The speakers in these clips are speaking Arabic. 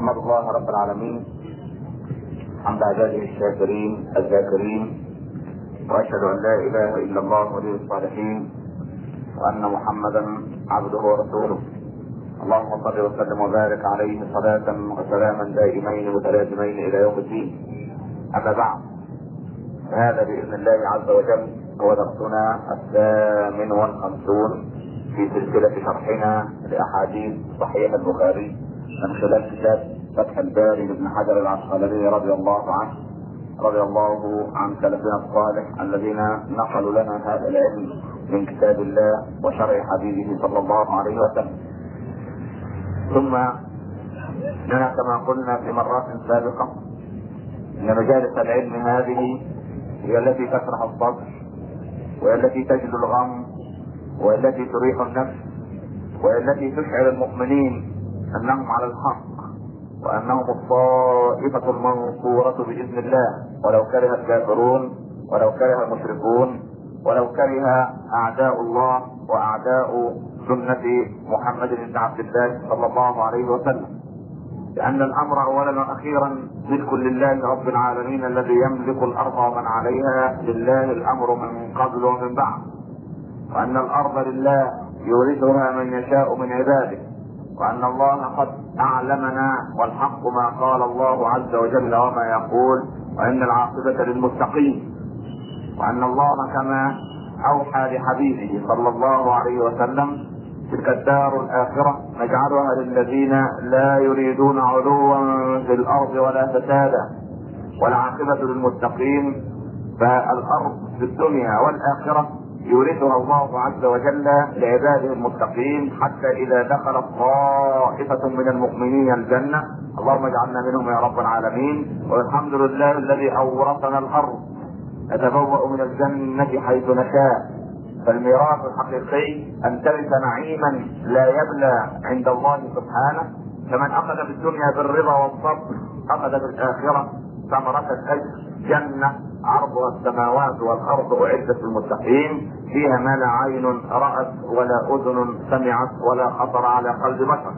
احمد الله رب العالمين حمد عباده الشاكرين الذاكرين، واشهد ان لا اله الا الله ولي الصالحين، وان محمدا عبده ورسوله. اللهم صل وسلم وبارك عليه صلاة وسلاما دائمين متلازمين الى يوم الدين. اما بعد، هذا باذن الله عز وجل هو درسنا 58 في سلسلة شرحنا لاحاديث صحيح البخاري من خلال كتاب فتح الباري لابن حجر العسقلاني رضي الله عنه، رضي الله عن سلفنا الصالح الذين نقلوا لنا هذا العلم من كتاب الله وشرع حبيبه صلى الله عليه وسلم. ثم اننا كما قلنا في مرات سابقة ان مجالس العلم هذه هي التي تشرح الصدر، وهي التي تجد الغم، وهي التي تريح النفس، وهي التي تشعر المؤمنين انهم على الحق، وانهم الطائفة المنصورة باذن الله، ولو كره الكافرون، ولو كره المشركون، ولو كره اعداء الله واعداء سنة محمد بن عبد الله صلى الله عليه وسلم. لان الامر اولا واخيرا ملك لله رب العالمين الذي يملك الارض ومن عليها، لله الامر من قبل ومن بعد، وان الارض لله يورثها من يشاء من عباده، وان الله قد اعلمنا والحق ما قال الله عز وجل وما يقول، وان العاقبة للمتقين، وان الله كما اوحى لحبيبه صلى الله عليه وسلم تلك الدار الاخرة نجعلها للذين لا يريدون علوا في الارض ولا فسادا، والعاقبة للمتقين. فالارض في الدنيا والاخرة يورثها الله عز وجل لعباده المتقين، حتى اذا دخلت طائفة من المؤمنين الجنة، اللهم اجعلنا منهم يا رب العالمين. والحمد لله الذي اورثنا الارض، نتبوأ من الجنة حيث نشاء. فالميراث الحقيقي ان ترث نعيما لا يبلى عند الله سبحانه. فمن اخذ في الدنيا بالرضا والصبر اخذ في الاخرة ثمرة الاجر، جنة عرضها السماوات والارض اعدت للمتقين، فيها ما لا عين رأت ولا اذن سمعت ولا خطر على قلب بشر.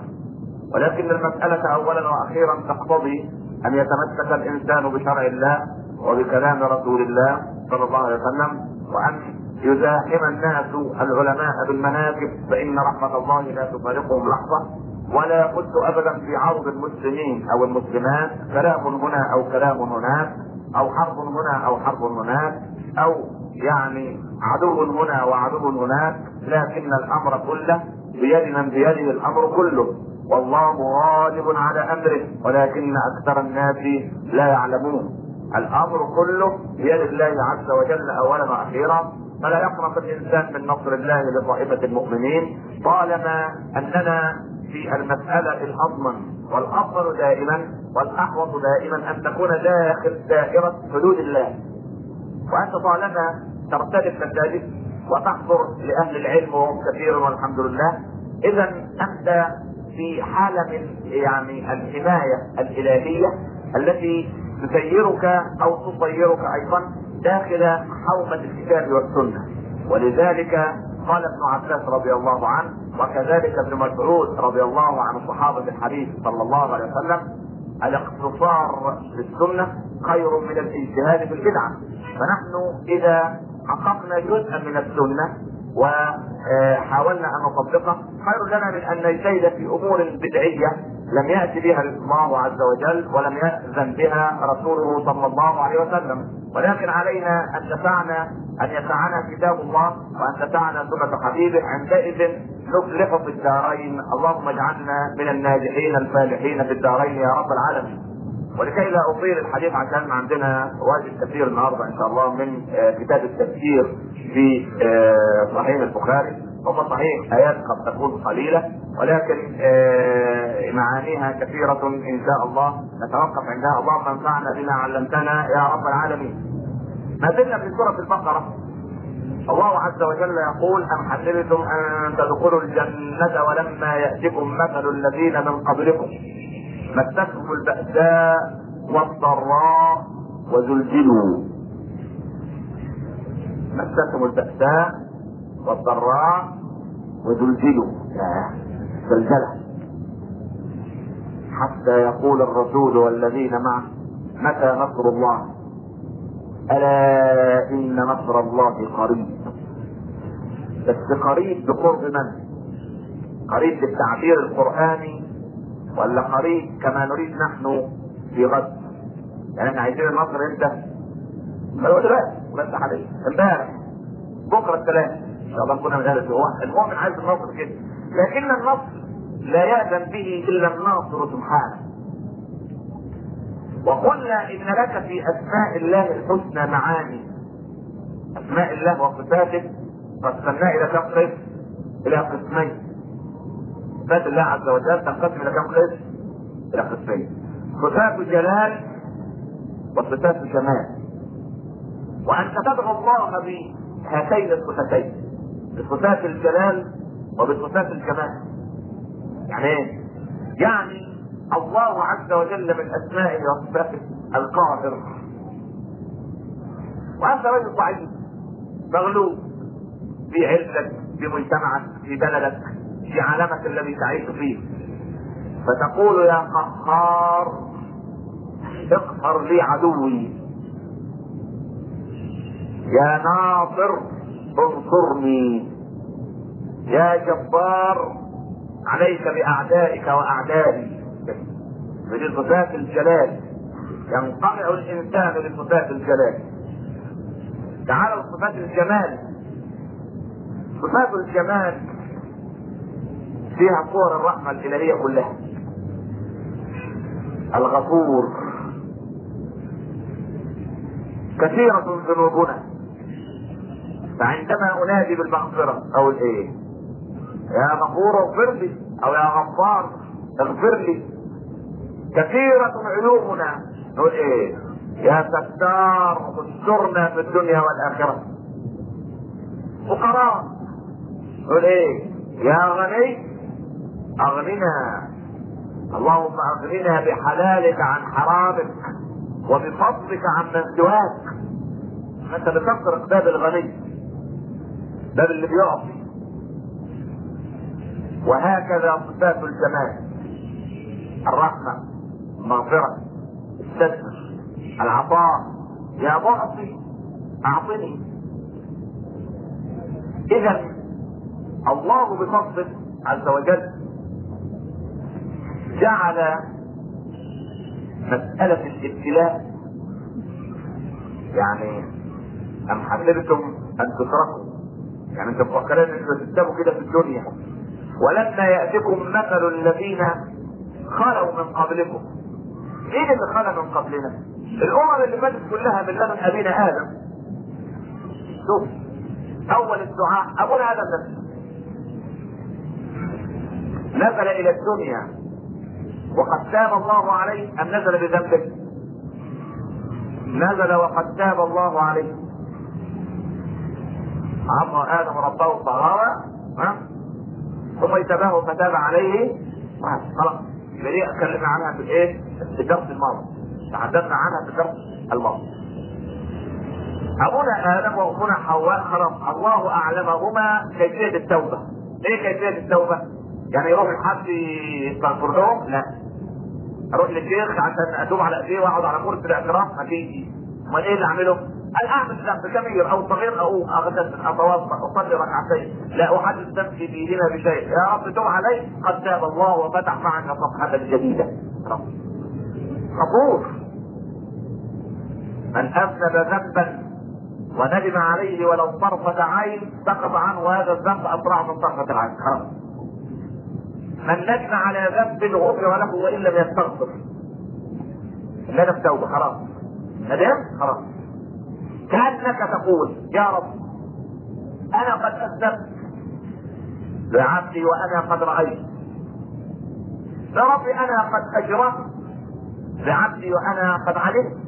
ولكن المسألة اولا واخيرا تقتضي ان يتمسك الانسان بشرع الله وبكلام رسول الله صلى الله عليه وسلم، وان يزاحم الناس العلماء بالمناكب، فان رحمة الله لا تفارقهم لحظة. ولا بد ابدا في عرض المسلمين او المسلمات كلام هنا او كلام هناك، او حرب هنا او حرب هناك، او يعني عدو هنا وعدو هناك، لكن الامر كله بيد من بيده الامر كله، والله غالب على امره ولكن اكثر الناس لا يعلمون. الامر كله بيد الله عز وجل اولا واخيرا، فلا يقنط الانسان من نصر الله لطائفة المؤمنين طالما اننا في المسألة الاضمن والافضل دائما والاحوط دائما ان تكون داخل دائرة حدود الله. وانت طالما ترتدي المساجد وتحضر لاهل العلم وهم كثير والحمد لله، اذا انت في حالة من يعني الحماية الالهية التي تسيرك او تصيرك ايضا داخل حومة الكتاب والسنة. ولذلك قال ابن عباس رضي الله عنه، وكذلك ابن مسعود رضي الله عن صحابة الحديث صلى الله عليه وسلم: الاقتصار في السنة خير من الاجتهاد في البدعة. فنحن اذا حققنا جزءا من السنة وحاولنا ان نطبقه خير لنا من ان نجتهد في امور بدعية لم يأتي بها الله عز وجل ولم يأذن بها رسوله صلى الله عليه وسلم. ولكن علينا ان يسعنا كتاب الله وان تسعنا سنة حبيبه، عندئذ نفلح في الدارين. اللهم اجعلنا من الناجحين الفالحين في الدارين يا رب العالمين. ولكي لا اطيل الحديث عشان عندنا واجب كثير النهارده ان شاء الله من كتاب التفسير في صحيح البخاري. هم صحيح ايات قد تكون قليلة ولكن معانيها كثيرة ان شاء الله، نتوقف عندها. اللهم انفعنا بما علمتنا يا رب العالمين. ما زلنا في سورة البقرة. الله عز وجل يقول: أم حسبتم أن تدخلوا الجنة ولما يأتكم مثل الذين من قبلكم مستهم البأساء والضراء وزلزلوا. مستهم البأساء والضراء وزلزلوا، زلزلة. حتى يقول الرسول والذين معه متى نصر الله؟ ألا إن نصر الله قريب. بس قريب بقرب من؟ قريب بالتعبير القرآني ولا قريب كما نريد نحن في غد؟ يعني احنا عايزين النصر امتى؟ قالوا دلوقتي بس عليه امبارح بكره الثلاث ان شاء الله نكون من هذا الاسبوع. المؤمن عايز النصر كده، لكن النصر لا يأذن به الا الناصر سبحانه. وقلنا ان لك في اسماء الله الحسنى معاني. اسماء الله وصفاته قسمناها الى كم قسم؟ الى قسمين. صفات الله عز وجل تنقسم الى كم قسم؟ الى قسمين: صفات جلال وصفات جمال. وانت تدعو الله بهاتين الصفتين، بصفات الجلال وبصفات الجمال. يعني ايه؟ يعني الله عز وجل من اسمائه وصفاته القاهر، وانت رجل ضعيف مغلوب في عزك، في مجتمعك، في بلدك، في عالمك الذي تعيش فيه، فتقول يا قهار اقهر لي عدوي، يا ناصر انصرني، يا جبار عليك باعدائك واعدائي. من صفات الجلال ينقطع الانسان لصفات الجلال. تعالوا صفات الجمال. صفات الجمال فيها صور الرحمة الإلهية كلها. الغفور، كثيرة ذنوبنا، فعندما أنادي بالمغفرة أقول إيه؟ يا غفور اغفر لي، أو يا غفار اغفر لي. كثيرة عيوبنا نقول إيه؟ يا ستار استرنا في الدنيا والآخرة. فقراء نقول إيه؟ يا غني اغننا، اللهم اغننا بحلالك عن حرامك وبفضلك عن من سواك. انت بتطرق باب الغني، باب اللي بيعطي. وهكذا صفات الجمال: الرحمة، المغفرة، الستر، العطاء. يا معطي اعطني. اذا الله بفضله عز وجل جعل مسألة الابتلاء، يعني أم حسبتم أن تتركوا، يعني انتم مفكرين انتم تكتبوا كده في الدنيا ولما يأتكم مثل الذين خلوا من قبلكم. مين اللي خلى من قبلنا؟ الأمم اللي فاتت كلها من لدن أبينا آدم. شوف أول الدعاء أبونا آدم نزل إلى الدنيا وقد تاب الله عليه، أم نزل بذنبه؟ نزل وقد تاب الله عليه. عصى آدم ربه فغوى ثم اجتباه فتاب عليه. خلاص دي اتكلمنا عنها في الايه؟ في الدرس الماضي، تحدثنا عنها في الدرس الماضي. ابونا ادم وامنا حواء خلاص الله اعلمهما كيفيه التوبه. ايه كيفيه التوبه؟ يعني يروح لحد يستغفر لهم؟ لا. اروح للشيخ عشان اتوب على ايديه واقعد على كرسي الاعتراف؟ ما فيش. امال ايه اللي اعمله؟ ان اعمل ذنب كبير او صغير او اغتسل اتوضا اصلي ركعتين، لا احدث نفسي بيدنا بشيء، يا رب توب علي قد تاب الله وفتح معك صفحه جديده. غفور. من اذنب ذنبا وندم عليه ولو طرفة عين سقط عنه هذا الذنب اسرع من طرفة العين. خلاص. من ندم على ذنب غفر له وان لم يستغفر. الندم توبه خلاص. ندم خلاص. كأنك تقول يا رب انا قد اذنبت لعبدي وانا قد رايت، يا رب انا قد اجرمت لعبدي وانا قد علمت،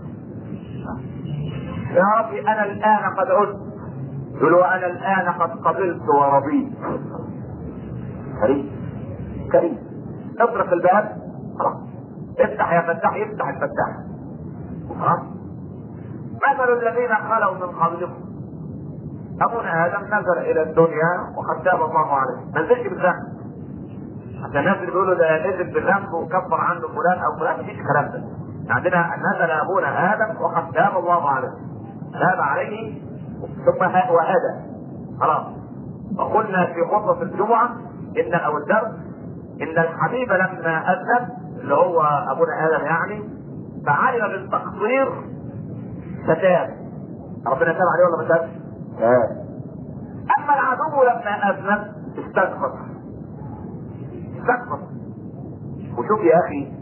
يا رب انا الان قد عدت يقول وانا الان قد قبلت ورضيت. كريم كريم. اطرق الباب خلاص. افتح يا فتاح، يفتح الفتاح. خلاص. مثل الذين خلوا من قبلكم. ابونا ادم نزل الى الدنيا وقد تاب الله عليه، ما نزلش بالذنب. عشان الناس اللي بيقولوا ده نزل بالذنب وكفر عنه فلان او فلان، مفيش الكلام ده. عندنا نزل ابونا ادم وقد تاب الله عليه، تاب عليه ثم وهدى خلاص. وقلنا في خطبه الجمعه ان او الدرس ان الحبيب لما اذنب اللي هو ابونا ادم يعني فعلم بالتقصير فتاب. ربنا تاب عليه ولا ما تابش؟ تاب. اما العدو لما اذنب استغفر. وشوف يا اخي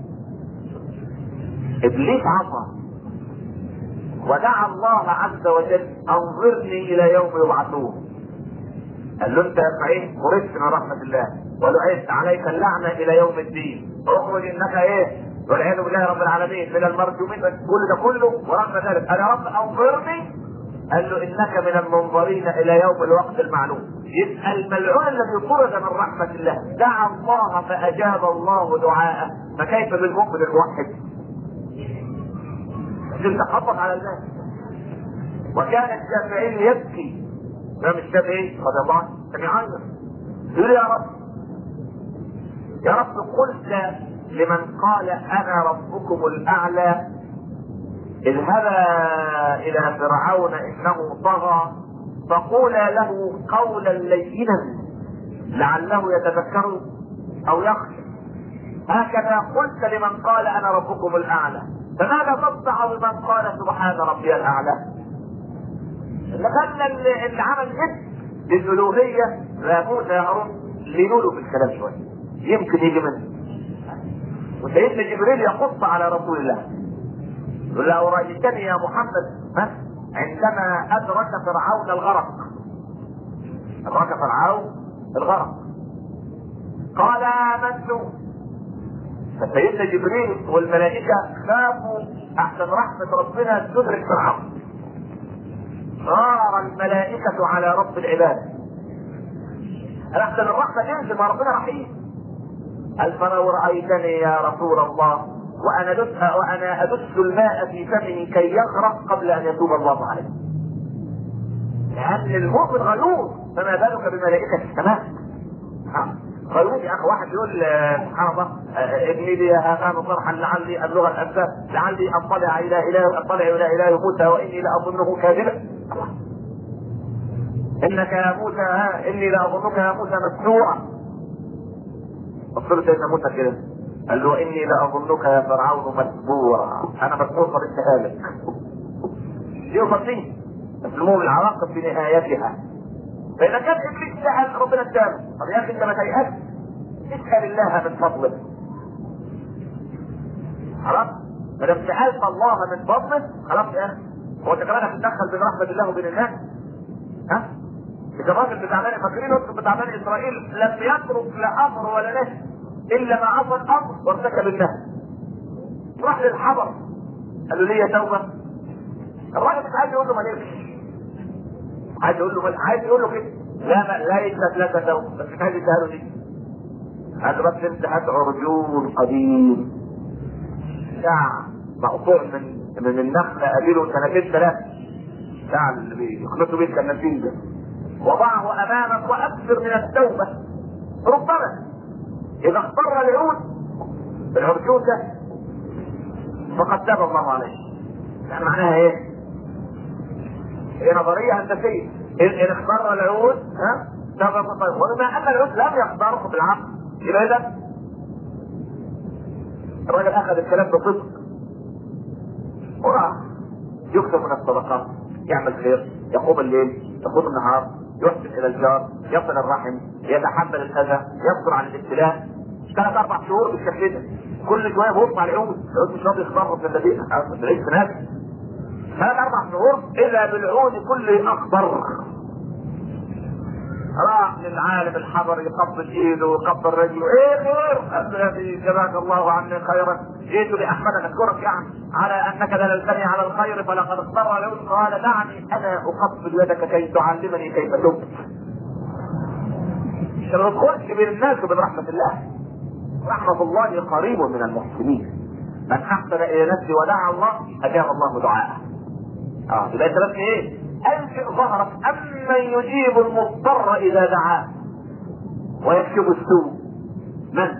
ابليس عصى ودعا الله عز وجل انظرني الى يوم يبعثون. قال له انت يا سعيد خرجت من رحمه الله ولعبت عليك اللعنه الى يوم الدين، اخرج انك ايه والعياذ بالله رب العالمين من المرجومين. كل ده كله ورغم ذلك قال يا رب انظرني. قال له انك من المنظرين الى يوم الوقت المعلوم. يبقى الملعون الذي طرد من رحمه الله دعا الله فاجاب الله دعاءه، فكيف بالمؤمن الموحد؟ تخبط على الناس. وكان الشافعي يبكي، الامام الشافعي رضي الله عنه كان يعيط يقول يا رب قلت لمن قال انا ربكم الاعلى اذهبا الى فرعون انه طغى فقولا له قولا لينا لعله يتذكر او يخشى. هكذا قلت لمن قال انا ربكم الاعلى، فماذا تصنع بمن قال سبحان ربي الاعلى؟ اللي خلى اللي عمل جد للالوهيه موسى هارون لينوله في الكلام شويه يمكن يجي منه. وسيدنا جبريل يقص على رسول الله يقول له رايتني يا محمد عندما ادرك فرعون الغرق. ادرك فرعون الغرق قال امنت. فسيدنا جبريل والملائكه خافوا احسن رحمه ربنا تدرك فرعون. صار الملائكه على رب العباد. احسن الرحمه تنزل مع ربنا رحيم. قال فلو رايتني يا رسول الله وانا ادس الماء في فمه كي يغرق قبل ان يتوب الله عليه. لان المؤمن غيور، فما بالك بملائكه السماء. غيور يا اخي. واحد يقول سبحان الله ابني لي هامان صرحا لعلي ابلغ الاسباب لعلي اطلع الى اله موسى واني لاظنه كاذبا. انك يا موسى اني لاظنك يا موسى مسحورا. قلت سيدنا موسى كده قال له اني لاظنك يا فرعون مسحورا. انا مسحور قد انتهالك. يوصل فيه بس المهم العواقب في نهايتها. فاذا كان ابليس سال ربنا اداله. طب يا اخي انت ما تيأس اسال الله من فضله. خلاص ما دام سالت الله من فضله خلاص يا اخي. هو انت كمان هتتدخل بين رحمه الله وبين الناس؟ الراجل بتاع فاكرين بتاع بني اسرائيل لم يترك لا امر ولا نهي الا ما عصى الامر وارتكب النهي. راح للحضر قال له ليه توبه؟ الراجل مش عايز يقول له ما ليش. عايز يقول له كده لا يثبت لك توبه بس مش عايز يديها له دي. قال له بس انت هات عرجون قديم ساعه مقطوع من النخله قبيله سنتين ثلاثه. ساعه اللي بيخلطوا بيه الكنافين ده وضعه امامك واكثر من التوبه. ربما اذا اختار العود بالعرجون ده فقد تاب الله عليه. يعني معناها ايه؟ هي نظريه هندسيه. ان اختار العود تاب الله. وبما ان العود لم يختاره بالعقل يبقى اذا الراجل اخذ الكلام بصدق وراح يكثر من الصدقات، يعمل خير، يقوم الليل، يقوم النهار، يحسن الى الجار، يصل الرحم، يتحمل الاذى، يصبر عن الابتلاء. 3-4 شهور بالشكل ده. كل شويه بيبص على العود مش راضي يخضر في الذين بعيد في ناس. 3-4 شهور اذا بالعود كله اخضر. راح للعالم الحضري يقبل ايده ويقبل رجله. ايه خير؟ قال له يا ابني جزاك الله عني خيرا، جئت لاحمدك اشكرك يعني على انك دللتني على الخير فلقد اضطر له. قال دعني انا اقبل يدك كي تعلمني كيف تبت. مش ما تدخلش بين الناس وبين رحمه الله. رحمه الله قريب من المحسنين. من احسن الى نفسه ودعا الله اجاب الله دعاءه. يبقى انت بس ايه؟ ألفئ ظهرك أمن يجيب المضطر إذا دعاه ويكشف السوء من؟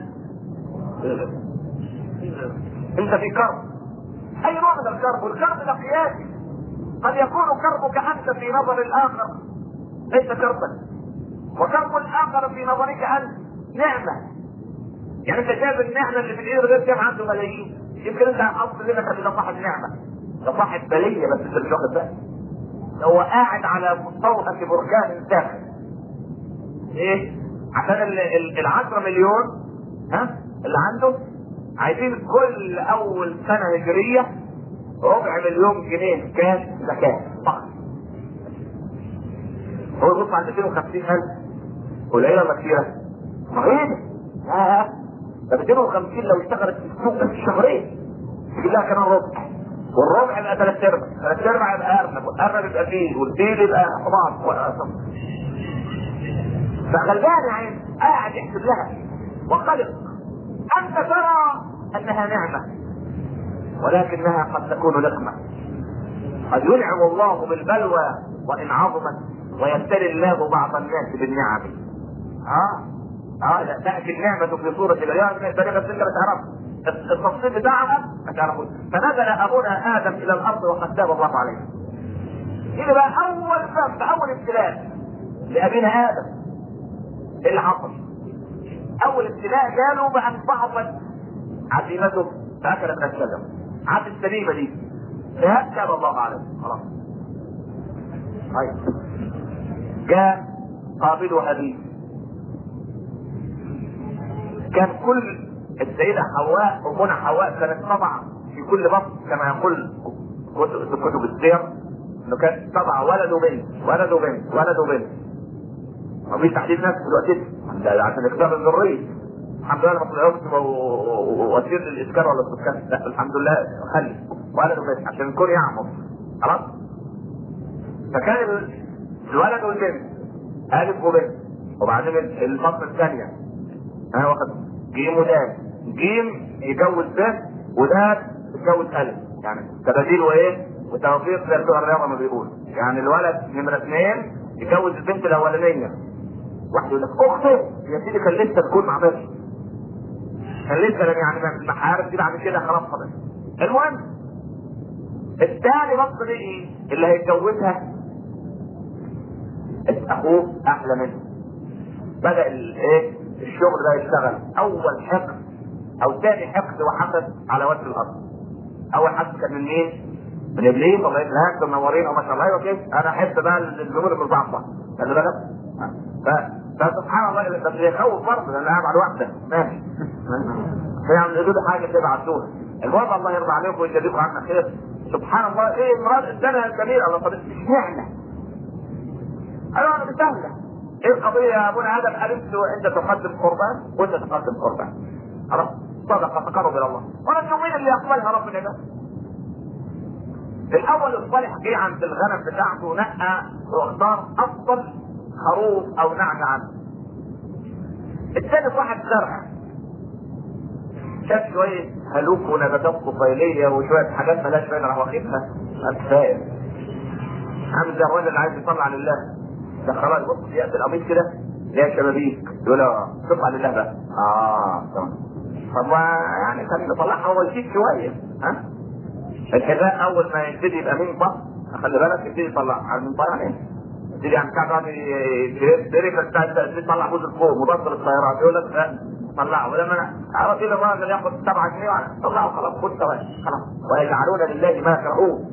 انت في كرب. اي نوع من الكرب؟ والكرب ده قياسي. قد يكون كربك انت في نظر الاخر ليس كربا، وكرب الاخر في نظرك انت نعمه. يعني انت شايف النعمه اللي في الايد غير كان عنده ملايين، يمكن انت اصلا لك انت صاحب نعمه، ده صاحب بليه، بس انت مش واخد بالك. هو قاعد على مستوطن بركان داخل ايه؟ عشان ال10 مليون اللي عنده عايزين كل اول سنه هجريه ربع مليون جنيه كاش زكاه فقط. هو يبص على 250,000 قليله ولا كثيره؟ صغيره. ده 250 لو اشتغلت في السوق بس شهرين تجيب لها كمان ربع، والربع يبقى 3/4، 3/4 يبقى ارنب، والارنب يبقى فيل، والفيل يبقى حمار. فغلبان يعني قاعد يحسب لها وقلق. انت ترى انها نعمه ولكنها قد تكون نقمه. قد ينعم الله بالبلوى وان عظمت، ويبتلي الله بعض الناس بالنعم. لا تأتي النعمة في صورة العيال من البرية، بس انت بتعرف التفصيل بتاعها ما تعرفوش. فنزل ابونا ادم الى الارض وقد تاب الله عليه. هنا بقى اول ابتلاء لابينا ادم. ايه اللي حصل؟ اول ابتلاء جاله بان ضعفت عزيمته فاكل من الشجر. عاد السليمه دي تاب الله عليه خلاص. طيب جاء قابل وهابيل. كان كل السيدة حواء أمنا حواء كانت تضع في كل بطن كما يقول كتب السير انه كانت تضع ولد وبنت ولد وبنت ولد وبنت. مفيش تحديد نفس دلوقتي عشان اختيار الذرية. الحمد لله ما طلعوش وسير للاسكان ولا السكان، لا الحمد لله خلي ولد وبنت عشان الكون يعمر خلاص. فكان الولد والبنت الف وبنت، وبعدين البطن الثانية انا واخد جيم ودال، جيم يجوز ب ودال يتجوز الف، يعني تباديل وايه وتوفيق زي بتوع الرياضه ما بيقول. يعني الولد نمره 2 يجوز البنت الاولانيه. واحد يقول لك اخته يا سيدي كان لسه تكون مع بنت، كان لسه يعني المحارم دي بعد كده خلاص خلاص. المهم الثاني بص ايه اللي هيتجوزها اخوه احلى منه. بدأ الايه الشغل ده يشتغل. اول حقد او ثاني حقد وحسد على وجه الارض. اول حقد كان من مين؟ من ابليس. الله يسلمك منورين وما شاء الله. ايوه كده انا احب بقى الامور المضاعفه خلي بالك. فسبحان الله بس يخوف برضه لان قاعد على واحده ماشي فيعمل يقولوا حاجه كده بعتوها. المهم الله يرضى عليكم ويجزيكم عنا خير. سبحان الله ايه مراد الدنيا الكبيره الله طب اشمعنى؟ انا بسهله. ايه القضيه يا ابونا ادم؟ قال انت تقدم قربان وانت تقدم قربان خلاص صدقه تقرب الى الله. وانا مين اللي يقبلها ربنا ده؟ الاول الصالح جه عند الغنم بتاعته نقى واختار افضل خروف او نعجه عنه. الثالث واحد زرع شاف شويه هلوك ونباتات طفيليه وشويه حاجات مالهاش فايده راح واخدها كفايه. عامل زي الراجل اللي عايز يطلع لله ده خلاص بص يأتي القميص كده يا شبابيك يقول طلع لله بقى. تمام. طب يعني كان يطلعها هو يشيك شويه الحذاء اول ما يبتدي يبقى من طق خلي بالك يبتدي يطلع من طق يعني يبتدي يعني كان يطلع بوز الفوق مبطل الطيارات يقول لك طلعه. ولما عرف كده الراجل ياخد 7 جنيه طلعه خلاص خد خلاص ويجعلون لله ما يكرهون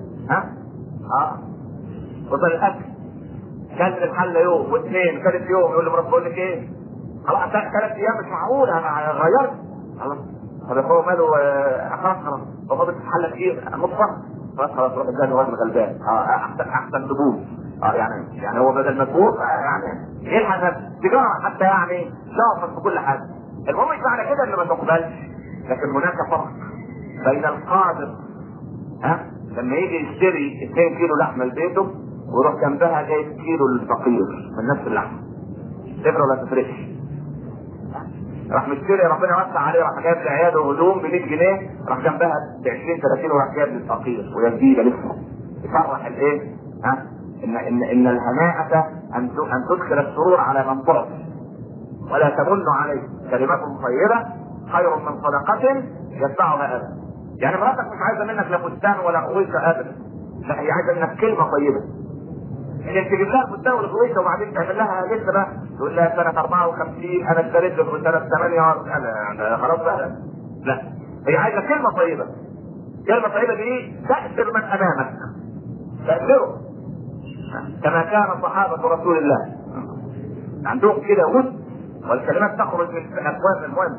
وصل الاكل كانت الحله يوم واثنين ثالث يوم يقول لمرات بقول لك ايه خلاص 3 ايام مش معقول انا غيرت خلاص. طب هو ماله خلاص هو فاضل الحله كتير نصها خلاص روح اداني راجل غلبان احسن دبوس يعني هو بدل ما تفوق يعني يلحق تجاره حتى يعني شاطر في كل حاجه. المهم مش معنى كده انه ما تقبلش، لكن هناك فرق بين القادر لما يجي يشتري 2 كيلو لحمه لبيته ويروح جنبها جايب كيلو للفقير من نفس اللحمه تفرق ولا تفرقش؟ راح مشتري ربنا وسع عليه راح جايب لعياده هدوم ب 100 جنيه راح جنبها ب 20 30 وراح جايب للفقير وهي جديده لسه. يفرح الايه؟ ان الهناءة ان تدخل السرور على من تعطي ولا تمنوا عليه، كلمات طيبة خير من صدقة يتبعها أذى. يعني مراتك مش عايزة منك لا فستان ولا غويشة أبدا، لا هي عايزة منك كلمة طيبة. انك تجيب لها فستان ولا غويشة وبعدين تعمل لها لسه بقى تقول لها سنة 54 انا اشتريت لك سنة 8 انا خلاص بقى. لا، هي عايزة كلمة طيبة. كلمة طيبة دي تأثر من امامك، تأثره كما كان صحابة رسول الله عندهم كده ود، والكلمات تخرج من افواه المهم.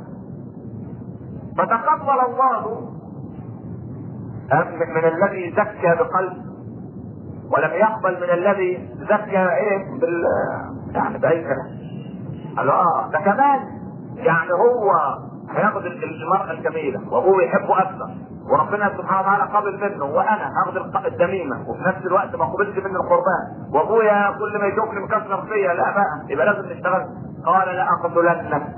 فتقبل الله من الذي زكى بقلب، ولم يقبل من الذي زكى ايه يعني باي كلام. قال ده كمان يعني هو هياخد المرأة الجميلة وابوه يحبه اكثر، وربنا سبحانه وتعالى قبل منه، وانا هاخد الدميمة وفي نفس الوقت ما قبلش منه القربان، وابويا كل ما يشوفني مكسر فيا، لا بقى يبقى لازم نشتغل. قال لا اقتلنك.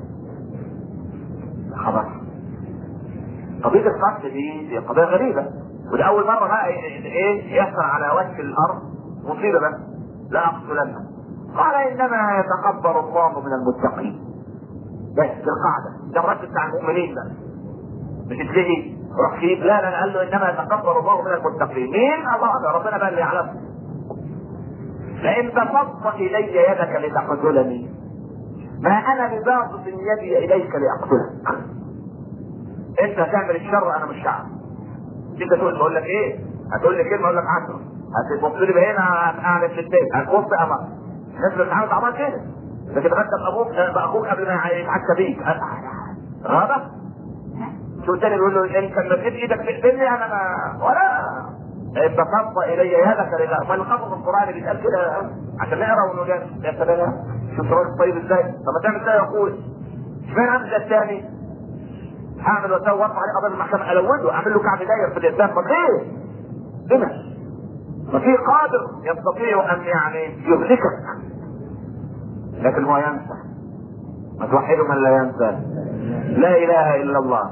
خلاص. قضية القتل دي قضية غريبة، وده أول مرة بقى يحصل على وجه الأرض مصيبة بقى. لا أقتلنك. قال إنما يتقبل الله من المتقين. بس القاعدة ده الرد بتاع المؤمنين بقى، مش تلاقي روح فيه لا قال له إنما يتقبل الله من المتقين. مين؟ الله، ربنا بقى اللي يعلم. لئن بسطت إلي يدك لتقتلني ما أنا بباسط يدي إليك لأقتلك. انت هتعمل الشر انا مش هعمل. انت تقول لك ايه؟ هتقول لي كلمه اقول لك 10، هتبص لي بعينها هتعمل في البيت، هتبص امر الناس بتتعامل مع بعض كده. لكن ترتب ابوك باخوك قبل ما يتعشى بيك غابه. شو الثاني بيقول له انت لما تجيب ايدك تقتلني انا ما ولا بسطت الي يدك لله. ما الخبر القراني بيتقال كده عشان نقرا ونقول يا سلام شوف راجل طيب ازاي. طب ما تعمل ازاي يا اخوي؟ اشمعنى عامل زي الثاني؟ اعمل واسوي وارفع عليه قضيه المحكمه الوده اعمل له كعب داير في الاسلام. ما فيه هنا ما فيه قادر يستطيع ان يعني يهلكك، لكن هو ينسى. ما توحده من لا ينسى. لا اله الا الله.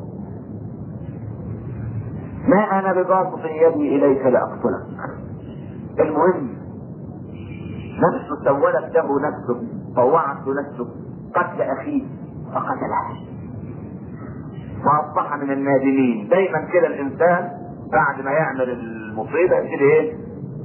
ما انا بباسط يدي اليك لاقتلك. المهم نفسه سولت له نفسه، طوعت نفسه قتل اخيه فقتله واصبح من النادمين. دايما كده الانسان بعد ما يعمل المصيبه يبتدي ايه؟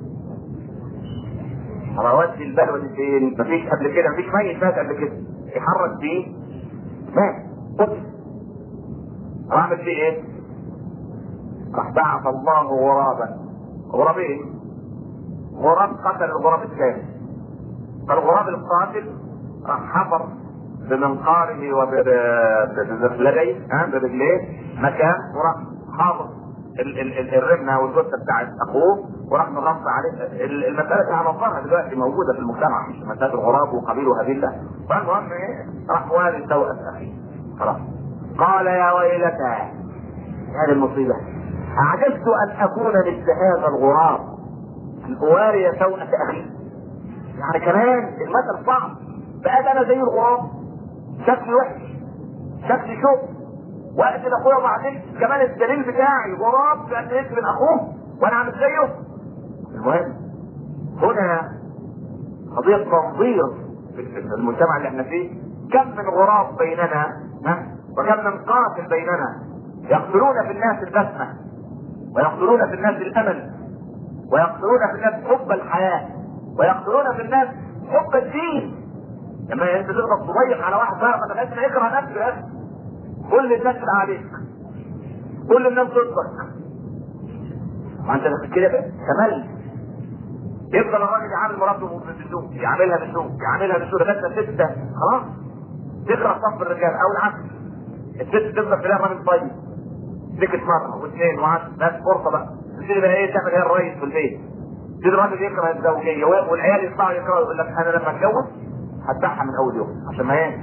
رواتي البلوه دي فين؟ مفيش قبل كده، مفيش ميت مات قبل كده يحرك فيه مات قتل. عمل فيه ايه؟ راح بعث الله غرابا، غرابين، غراب قتل الغراب الثاني. فالغراب القاتل راح حفر بمنقاره وبرجليه برجليه مكان، وراح حافظ الرمنه والجثه بتاعت اخوه، وراح مغطى عليه. المساله دي على ظهرها دلوقتي موجوده في المجتمع، مش مساله الغراب وقبيل وهابيل لا. فالمهم راح والد توأم اخيه. خلاص. قال يا ويلتى هذه المصيبه اعجزت ان اكون مثل هذا الغراب ان اواري توأة اخي. يعني كمان المثل صعب بقى، انا زي الغراب شكلي وحش شكلي شوف واقتل اخويا، وبعدين كمان الدليل بتاعي غراب لان يقتل اخوه وانا عامل زيه. المهم هنا قضيه تنظير في المجتمع اللي احنا فيه. كم من غراب بيننا وكم من قاتل بيننا يقتلون في الناس البسمه، ويقتلون في الناس الامل، ويقتلون في الناس حب الحياه، ويقتلون في الناس حب الدين. لما انت تضغط تضيق على واحد بقى ما تبقاش يكره نفسه يا اخي. كل الناس عليك، كل الناس ضدك، وانت كده تمل. يفضل الراجل يعامل مراته بالسوق، يعاملها بالسوق، يعاملها بالسوق لغايه ما الست خلاص تكره صف الرجال او العكس. الست تفضل تلاقي الراجل طيب سكت مره واثنين وعشرة، بس فرصه بقى تبتدي بقى ايه تعمل هي الرئيس في البيت. تبتدي الراجل يكره الزوجيه والعيال يطلعوا يكرهوا، يقول لك انا لما اتجوز هتبعها من اول يوم عشان ما ايه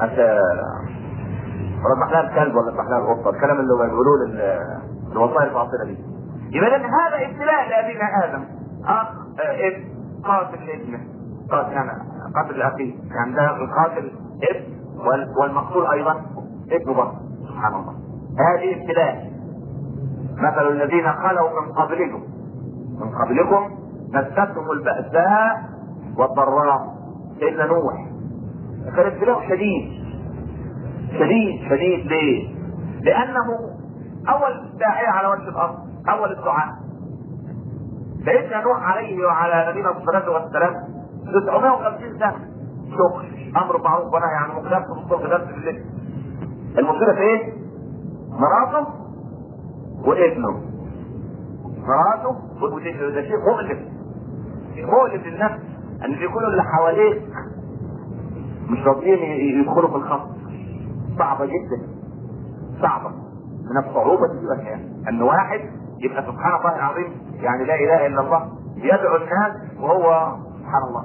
ربح لها الكلب ولا ربح لها القطه، الكلام اللي بيقولوه الوصايا الفاصله دي. يبقى هذا ابتلاء لابينا ادم. اخ ابن قاتل ابنه، قاتل يعني قاتل الاخيه، يعني ده القاتل ابن والمقتول ايضا ابنه برضه. سبحان الله. هذه ابتلاء. مثل الذين خلوا من قبلكم مستهم البأساء والضراء. سيدنا نوح كان ابتلاء شديد شديد شديد. ليه؟ لانه اول داعية على وجه الارض، اول الدعاء. سيدنا نوح عليه وعلى نبينا الصلاة والسلام 950 سنة شغل، امر معروف ونهي عن المنكر، في الصبح درس بالليل. المشكلة في ايه؟ مراته وابنه. مراته وابنه، ده شيء مؤلم، مؤلم للنفس ان يكونوا اللي حواليك مش راضيين يدخلوا في الخط. صعبة جدا، صعبة من الصعوبة الوهية ان واحد يبقى سبحان الله العظيم يعني لا اله الا الله يدعو الناس وهو سبحان الله.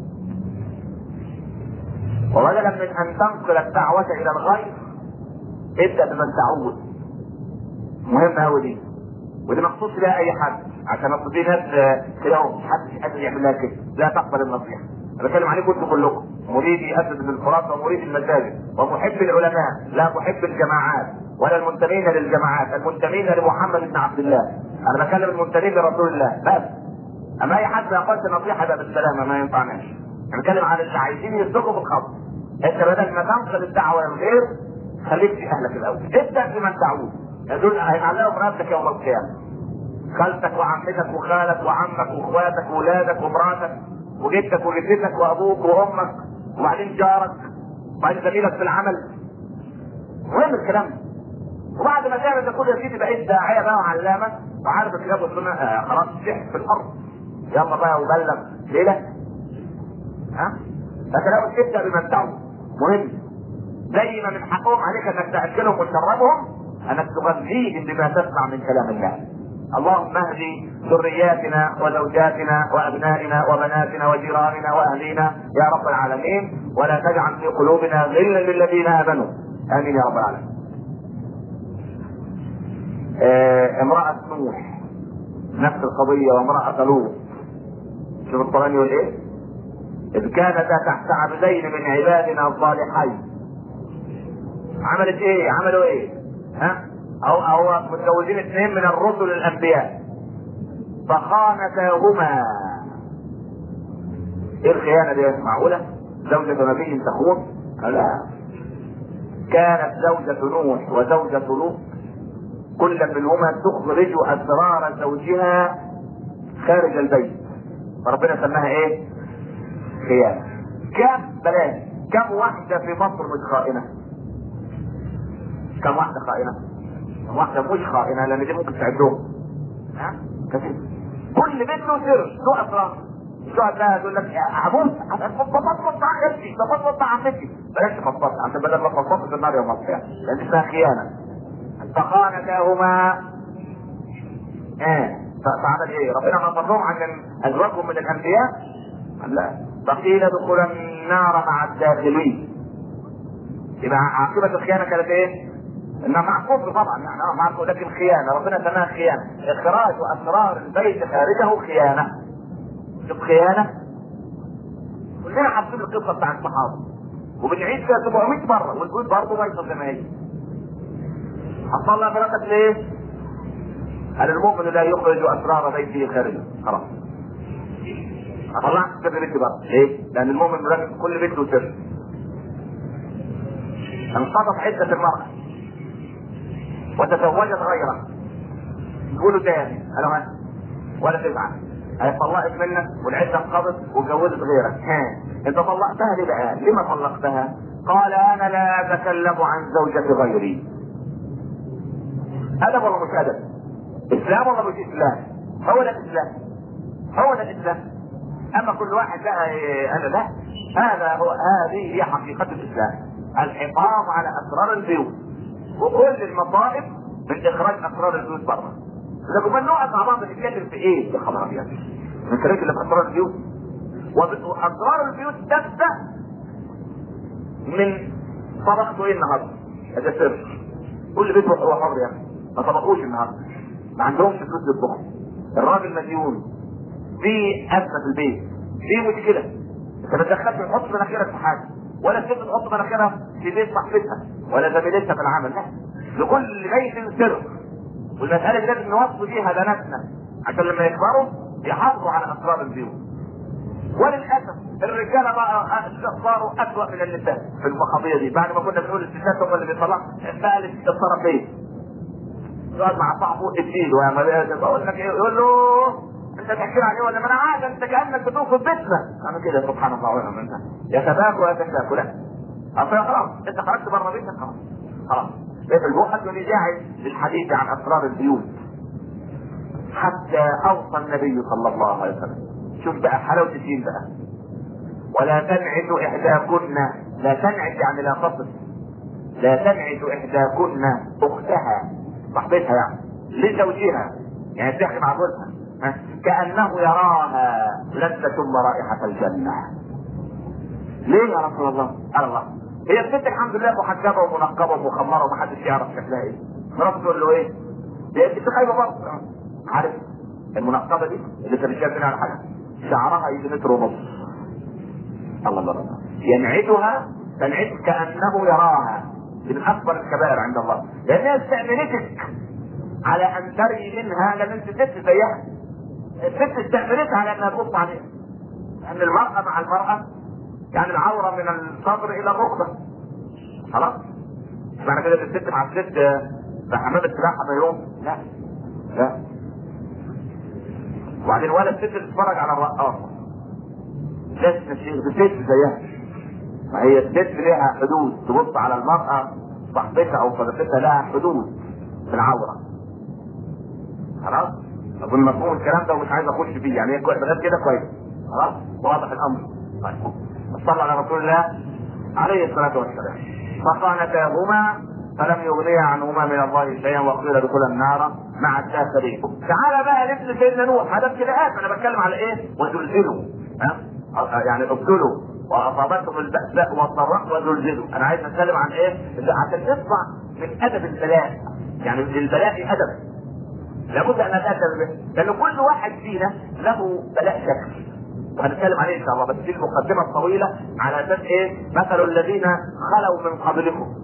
وبدلا من ان تنقل الدعوة الى الغير ابدأ بمن تعود. مهم اوي دي، ودي مخصوص لها اي حد، عشان اصل في ناس كده محدش قادر يعمل لها كده، لا تقبل النصيحة. انا بتكلم عليكم انتم كلكم، مريدي اسد بن الفرات ومريد المساجد ومحب العلماء، لا محب الجماعات ولا المنتمين للجماعات، المنتمين لمحمد بن عبد الله. انا بكلم المنتمين لرسول الله بس. اما اي حد يقول نصيحة ده بالسلامة ما ينفعناش. انا بتكلم عن اللي عايزين يسلكوا في الخط. انت بدل ما تنقل الدعوة للغير خليك في اهلك الاول، ابدأ بمن تعود. دول هيتعلقوا براسك يوم القيامة. خالتك وعمتك وخالك وعمك واخواتك واولادك ومراتك وجدك وجدتك وابوك وامك وبعدين جارك وبعدين زميلك في العمل. مهم الكلام ده. وبعد ما تعمل ده كله يا سيدي بقيت داعيه بقى وعلامه وعارف الكتاب والسنه، خلاص تحت في الارض. يلا بقى وبلغ ليله. ها؟ لكن لو تبدا بمن تعود مهم. زي ما من حقهم عليك انك تاكلهم وتشربهم، انك تغذيهم بما تسمع من كلام الله. اللهم اهدي ذرياتنا وزوجاتنا وابنائنا وبناتنا وجيراننا واهلينا يا رب العالمين، ولا تجعل في قلوبنا غلا للذين امنوا. امين يا رب العالمين. امرأة نوح نفس القضية، وامرأة لوط. شوف القرآن يقول ايه؟ اذ كانتا تحت عبدين من عبادنا الصالحين. عملت ايه؟ عملوا ايه؟ ها؟ او متزوجين اثنين من الرسل الانبياء فخانتاهما. ايه الخيانة دي؟ معقولة؟ زوجة نبي تخون؟ لا. كانت زوجة نوح وزوجة لوط كل منهما تخرج اسرار زوجها خارج البيت، فربنا سماها ايه؟ خيانة. كم واحدة في مصر مش خائنة؟ كم واحدة خائنة؟ كم واحدة مش خائنة؟ لان دي ممكن تعدهم. ها؟ كثير. كل بيت له سر، له اسرار. شو هتلاقي تقول لك يا ابوس بطلت مع اختي، بطلت مع عمتي. بلاش تفضل عشان بدل ما تفضل في النار يوم القيامة، لان دي اسمها خيانة. فخانتاهما. فعمل ايه؟ ربنا نصرهم عن ازواجهم من الانبياء؟ لا. فقيل ادخلا النار مع الداخلين. يبقى عاقبة الخيانة كانت ايه؟ انها مع الكفر طبعا يعني مع، لكن خيانة ربنا سماها خيانة. اخراج اسرار البيت خارجه خيانة. شوف خيانة. كلنا حافظين القصة بتاعت الصحابة وبنعيد فيها 700 مرة والبيوت برضه بايظة زي ما هي. حصل لها بركة ليه؟ قال المؤمن لا يخرج اسرار بيته خارجه. خلاص. طلعت سر بيتي بره. ليه؟ لان المؤمن مركز كل بيت له سر. انقضت عدة المرأة وتزوجت غيره. يقولوا تاني قالوا ها ولا تزعل، هي طلقت منك والعدة انقضت واتجوزت غيرك. انت طلقتها ليه بقى؟ لما طلقتها؟ قال انا لا اتكلم عن زوجة غيري. ادب ولا مش ادب؟ اسلام ولا مش اسلام؟ هو ده الاسلام، هو ده الاسلام. اما كل واحد بقى انا لا، هذه هي حقيقة الاسلام، الحفاظ على اسرار البيوت وكل المصائب من اخراج اسرار البيوت بره. لكن ما نقعد مع بعض نتكلم في ايه؟ يا خبر ابيض، نتكلم اللي في اسرار البيوت. واسرار البيوت تبدا من طبخته ايه النهارده؟ هذا سر. كل بيت هو حر يعني، ما طبخوش النهارده، ما عندهمش فلوس للطبخ. الراجل مديون، في ازمه في البيت، في مشكله، انت ما تدخلش تحط مناخيرك في حاجه، ولا الست تحط مناخيرها في بيت صاحبتها ولا زميلتها في العمل. لا، لكل بيت سر. والمساله دي لازم نوصل فيها بناتنا عشان لما يكبروا يحافظوا على اسرار البيوت. وللاسف الرجاله بقى صاروا اسوأ من النساء في القضيه دي. بعد ما كنا بنقول الستات هم اللي بيطلعوا، بقى الطرفين يقعد مع صاحبه اديله يا ملاذ، بقول لك ايه، يقول له انت تحكي عليه ولا ما انا عارف انت كانك بتوصف بيتنا. انا كده سبحان الله ويعلم انت يتباكى ويتشاكى. لا اصل خلاص انت خرجت بره بيتك، خلاص بيت البوحه واللي داعي للحديث عن اسرار البيوت. حتى اوصى النبي صلى الله عليه وسلم، شوف بقى حلاوه الدين بقى، ولا تنعد احداكن، لا تنعد يعني لا تصل، لا تنعد احداكن اختها صاحبتها يعني لزوجها، يعني تحكي مع جوزها كانه يراها لن تشم رائحه الجنه. ليه يا رسول الله؟ قال الله هي الست الحمد لله محجبه ومنقبه ومخمره ومحدش يعرف شكلها ايه. مراته تقول له ايه؟ هي الست خايبه برضه. عارف المنقبه دي اللي كان شايف منها على حاجه شعرها يجي متر ونص. الله الله ينعدها تنعد كانه يراها، من اكبر الكبائر عند الله، لانها استأمنتك على ان تري منها، لان انت ست زيها. الست استأمنتها على انها تبص عليها، لان المرأة مع المرأة يعني العورة من الصدر الى الركبة. خلاص معنى كده الست مع الست في حمام السباحة ما يوم، لا لا. وبعدين ولا الست تتفرج على الرقاصة، لازم الست زيها. ما هي الست لها حدود، تبص على المرأة صاحبتها او صديقتها لها حدود في العورة. خلاص اظن مفهوم الكلام ده ومش عايز اخش فيه، يعني بغير كده كويس. خلاص واضح الامر. طيب صلى على رسول الله عليه الصلاة والسلام. فخانتاهما فلم يغنيا عنهما من الله شيئا وقيل ادخلا النار مع الداخلين. تعالى بقى لابن سيدنا نوح، هذا ابتلاءات انا بتكلم على ايه؟ وزلزلوا يعني ابتلوا واصابتهم البأساء والضراء وزلزلوا. انا عايز اتكلم عن ايه؟ عشان نطلع من ادب البلاء، يعني للبلاء ادب لابد ان نتأدب به، لان كل واحد فينا له بلاء شكل وهنتكلم عليه ان شاء الله. بس دي المقدمه الطويله على اساس ايه؟ مثل الذين خلوا من قبلكم.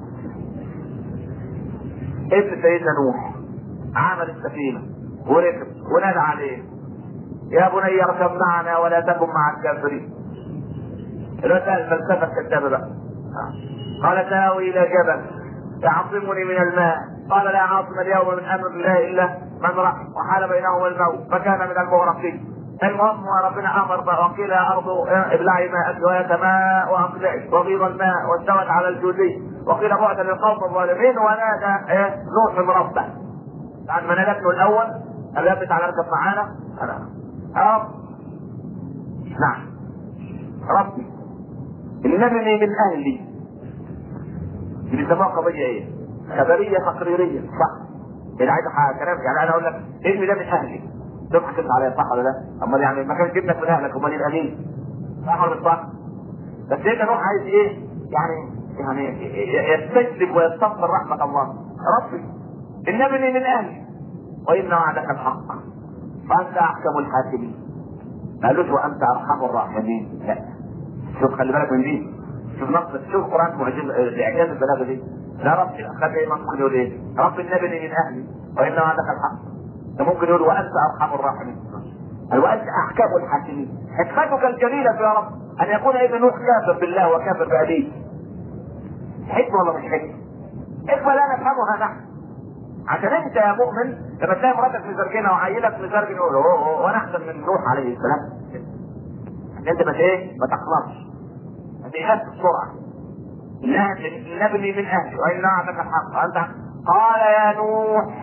ابن سيدنا نوح عمل السفينه وركب ونادى عليه يا بني اركب معنا ولا تكن مع الكافرين. الوقت الفلسفه الكذابه بقى قال ساوي الى جبل يعصمني من الماء قال لا عاصم اليوم من امر الله الا من رحم وحال بينهما الموت فكان من المغرقين. المهم ربنا امر وقيل يا ارض ابلعي ماءك ويا سماء واقلعي وغيض الماء واستوت على الجودي وقيل بعدا للقوم الظالمين. ونادى نوح من ربه بعد ما نادى ابنه الاول قال له تعالى اركب معانا. رب نعم ربي انني من اهلي. اللي بيسموها قضيه ايه؟ خبريه تقريريه صح؟ اللي عايز كلام يعني انا اقول لك ابني ده من اهلي تضحك انت عليا صح ولا لا؟ امال يعني ما كانش ابنك من اهلك امال يبقى مين؟ صح ولا مش صح؟ بس انت نوح عايز ايه؟ يعني يستجلب ويستغفر رحمه الله. ربي ان ابني من اهلي وان وعدك الحق وانت احكم الحاكمين. ما قالوش وانت ارحم الراحمين، لا. شوف خلي بالك من دي، شوف نص شوف القران معجز باعجاز البلاغه دي. لا ربي خلي ايه ممكن يقول ايه؟ رب ان ابني من اهلي وان وعدك الحق. ده ممكن يقول وانت ارحم الراحمين وانت احكم الحاكمين. حكمتك الجليله يا رب ان يكون ابن نوح كافر بالله وكافر بابيه. حكمه ولا مش حكمه؟ حكمه لا نفهمها نحن. عشان انت يا مؤمن لما تلاقي مراتك مزرجنه وعيلك مزرجن يقول وانا احسن من نوح عليه السلام. انت ما ايه؟ ما تخلصش، ما تيأس بسرعه. نبني من اهلي وان وعدك الحق وانت قال يا نوح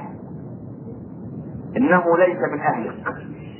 انه ليس من اهلك.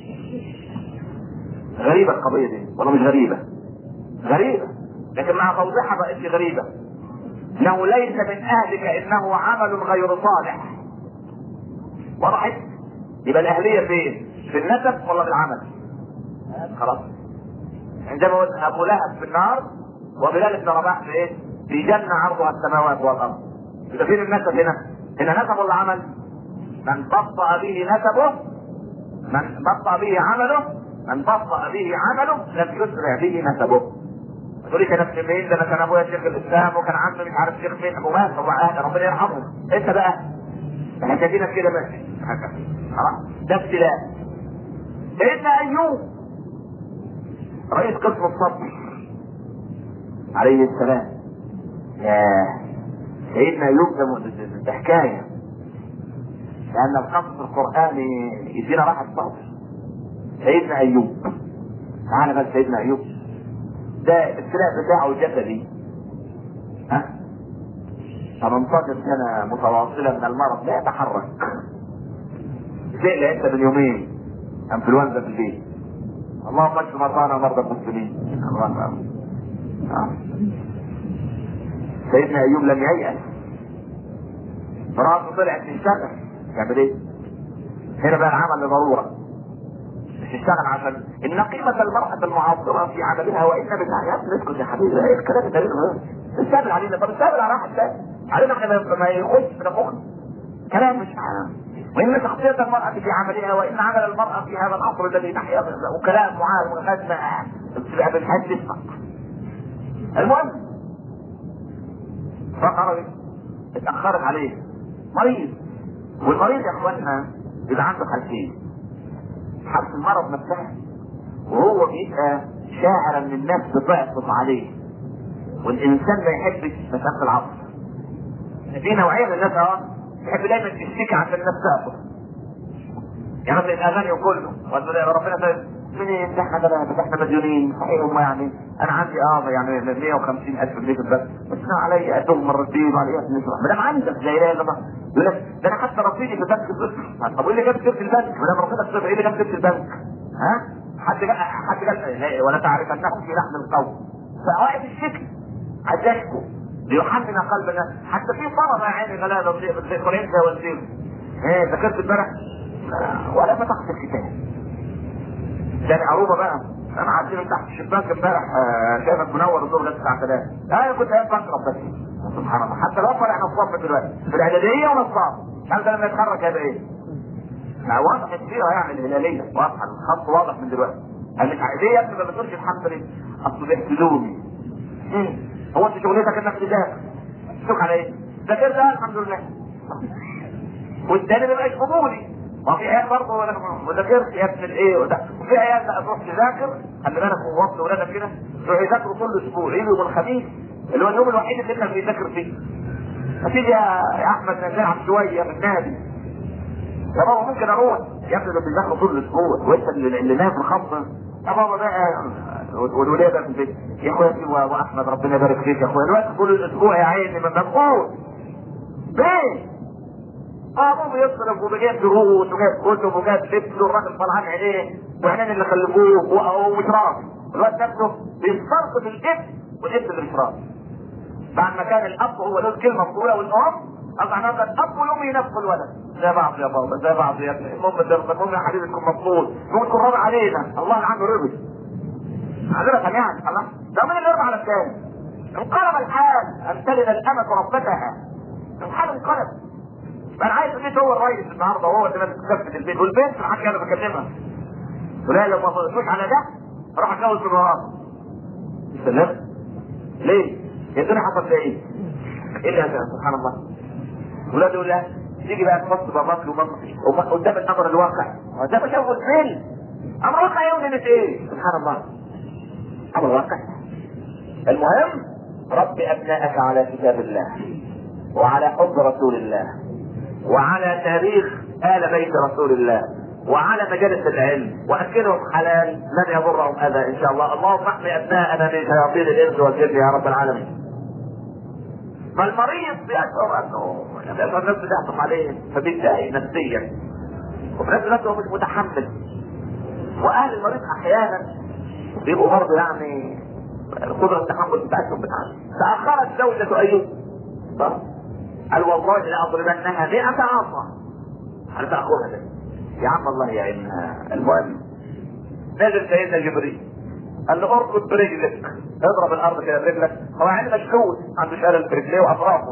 غريبه القضيه دي ولا مش غريبه؟ غريبه، لكن مع توضيحها بقت غريبه. انه ليس من اهلك انه عمل غير صالح. وضحت؟ يبقى الاهليه فين؟ في النسب ولا بالعمل؟ خلاص. عندما قلت ابو لهب في النار وبلال بن رباح في ايه؟ في جنه عرضها السماوات والارض. يبقى فين النسب هنا؟ هنا نسب ولا عمل؟ من بطأ به نسبه، من بطأ به عمله، من بطأ به عمله لم يسرع به نسبه. تقول لي كان ابن مين؟ ده انا كان ابويا شيخ الاسلام وكان عمي مش عارف شيخ مين، ابو مات ابو اهل ربنا يرحمه. انت بقى احنا كاتبين كده ماشي خلاص ده ابتلاء. سيدنا ايوب رئيس قسم الصبر عليه السلام. يا سيدنا ايوب ده حكايه، لان القصص القراني يدينا راحه صبر. سيدنا ايوب، تعالى بقى سيدنا ايوب ده الابتلاء بتاعه جسدي، 18 سنه متواصله من المرض لا يتحرك. زعل انت من يومين انفلونزا في البيت، اللهم اشف مرضانا ومرضى المسلمين. سيدنا ايوب لم ييأس، مراته طلعت تشتغل، يعمل ايه؟ هنا بقى العمل لضروره، مش تشتغل عشان ان قيمه المراه المعاصره في عملها وان بتاعها. نسكت يا حبيبي، ايه الكلام ده؟ تستقبل علينا، طب تستقبل على واحد ثاني علينا احنا ما يخش من مخنا كلام مش عام. وان شخصيه المراه في عملها وان عمل المراه في هذا العصر الذي نحيا وكلام معاه لغايه ما بتبقى بتحس تسمع. المهم فقرت اتاخرت عليه، مريض، والمريض يا اخواننا بيبقى عنده حالتين، حالة المرض نفسها وهو بيبقى شاعر ان الناس بتعطف عليه، والانسان ما يحبش مسافه العطف. في نوعيه من الناس تحب دايما تشتكي عشان الناس تعطف، يعني مثلا الاغاني وكله ربنا فاهم من احنا مديونين صحيح هم، يعني انا عندي يعني 150,000 جنيه في البنك بس انا علي ادوم مرتين وعلي نسمع ما دام عندك زي ايه يا جماعه؟ يقول لك ده انا حتى رصيدي في البنك صفر. طب وايه اللي جاب سيره البنك؟ ما دام رصيدك صفر ايه اللي جاب سيره البنك؟ حد قال ولا تعرف انهم في لحم القوم، فواقف الشكل عجزكم ليحنن قلب الناس. حتى في طلبه يا عيني غلابه زي فرنسا والزيرو، ذكرت امبارح ولا فتحت الكتاب. يعني عروبه بقى انا عديت من تحت الشباك امبارح شايفك منور الظهر لغايه الساعه 3. انا كنت قاعد بشرب بس سبحان الله، حتى لو طلع نصاب دلوقتي في الاعداديه ونصاب مش عارف لما يتخرج هيبقى ايه. واضح كتير يعني الهلاليه واضحه، الخط واضح من دلوقتي. قال لك ليه يا ابني ما بتقولش الحمد لله؟ اصل بيحسدوني. هو انت شغلتك انك تذاكر؟ تشوف على ايه؟ ذاكرت الحمد لله، والتاني ما بقاش قبولي. ما في عيال برضه ما ذاكرش يا ابن الايه وده، وفي عيال بقى تروح تذاكر، خلي بالك ووصل ولادك كده تروح يذاكروا كل اسبوع، يجوا يوم الخميس اللي هو اليوم الوحيد اللي انت بيذاكر فيه. هتيجي يا احمد نلعب شويه في النادي، يا بابا ممكن اروح يا ابني اللي بيذاكروا طول الاسبوع وانت اللي نايم في الخط. يا بابا بقى والولاد في البيت يا اخويا واحمد ربنا يبارك فيك يا اخويا الوقت طول الاسبوع يا عيني من مفقود ليه؟ ابوه بيصرف وبيجيب دروس وجايب كتب وجايب لبس والراجل طلعان عينيه وعينين اللي خلفوه ومش راضي، الواد نفسه بينصرف في الابن والابن اللي مش راضي. بعد ما كان الاب هو له الكلمه الطويله والام طبعا هذا الاب والام ينفقوا الولد زي بعض يا بابا زي بعض يا ابني، المهم يا حبيبي تكون مبسوط، ممكن تكون راضي علينا، الله عنده رضي عذرة يعني الله، ده مين اللي يرضى على الثاني؟ انقلب الحال ان تلد الامة ربتها، الحال انقلب. انا عايز البيت هو الرئيس النهارده وهو اللي ماسك كفه البيت، والبنت الحاجه انا بكلمها ولا لو ما فضلتوش على ده اروح اتجوز بالنهار. سلام ليه؟ يا الدنيا حصل فيها ايه؟ ايه اللي هذا سبحان الله؟ ولاد يقول لها تيجي بقى تبص باباك ومامتك قدام الامر الواقع، ده مش اول فيلم امر واقع يوم ايه؟ سبحان الله امر واقع. المهم ربي ابنائك على كتاب الله وعلى حب رسول الله وعلى تاريخ آل بيت رسول الله وعلى مجالس العلم، واكلهم حلال لن يضرهم اذى ان شاء الله. اللهم احمي ابناءنا من شياطين الانس والجن يا رب العالمين. فالمريض بيشعر انه يشعر الناس بتحكم عليه فبيتضايق نفسيا وفي نفس الوقت هو مش متحمل. واهل المريض احيانا بيبقوا برضه يعني قدرة التحمل بتاعتهم تأخرت زوجة ايوب قال والله لاضربنها 100 عصا على تأخرها ده يا عم الله يعينها. المهم نزل سيدنا جبريل قال له ارقد برجلك، اضرب الارض كده برجلك، هو يعني مشلول عنده شلل في رجليه واطرافه.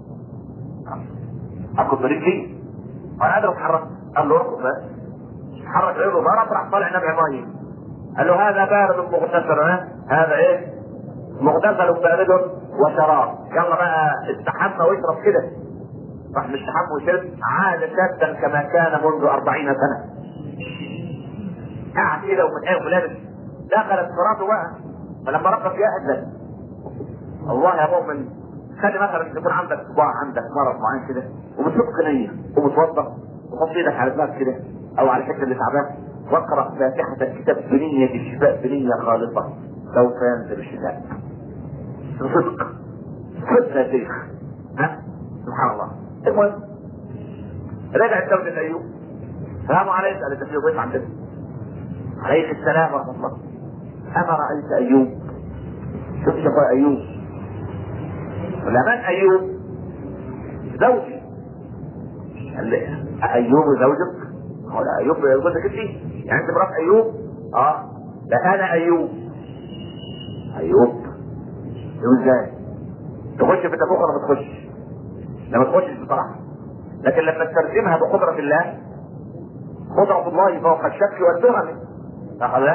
ارقد برجلي وانا قادر اتحرك، قال له ارقد بس حرك عينه ضرب راح طالع نبع ميه، قال له هذا بارد مغتسل، هذا ايه؟ مغتسل بارد وشراب، يلا بقى استحمى واشرب كده. راح مستحمى وشرب عاد شابا كما كان منذ 40 سنه. قاعد كده ومن ايه ولابس دخلت مراته بقى، فلما ربك يأذن الله يا مؤمن، خلي مثلا يكون عندك صباع، عندك مرض معين كده وبتفك نية وبتوضح وحط ايدك على دماغك كده او على شكل اللي تعبان واقرا فاتحة الكتاب بنية الشفاء بنية خالصة سوف ينزل الشفاء بصدق صدق يا شيخ. ها سبحان الله. المهم رجعت زوجة ايوب، السلام عليكم، قالت في بيت عندنا. عليك السلام ورحمة الله. اما رأيت ايوب؟ شوف شفاء ايوب، ولمن ايوب؟ زوجي. قال لي ايوب زوجك؟ هو لا ايوب جوزك انت؟ يعني انت مرات ايوب؟ لا انا ايوب. ايوب ازاي؟ تخش في التابوت ولا ما تخش؟ لما تخشش بصراحه، لكن لما تترجمها بقدره الله، قدره الله فوق الشك والتهم. صح لا؟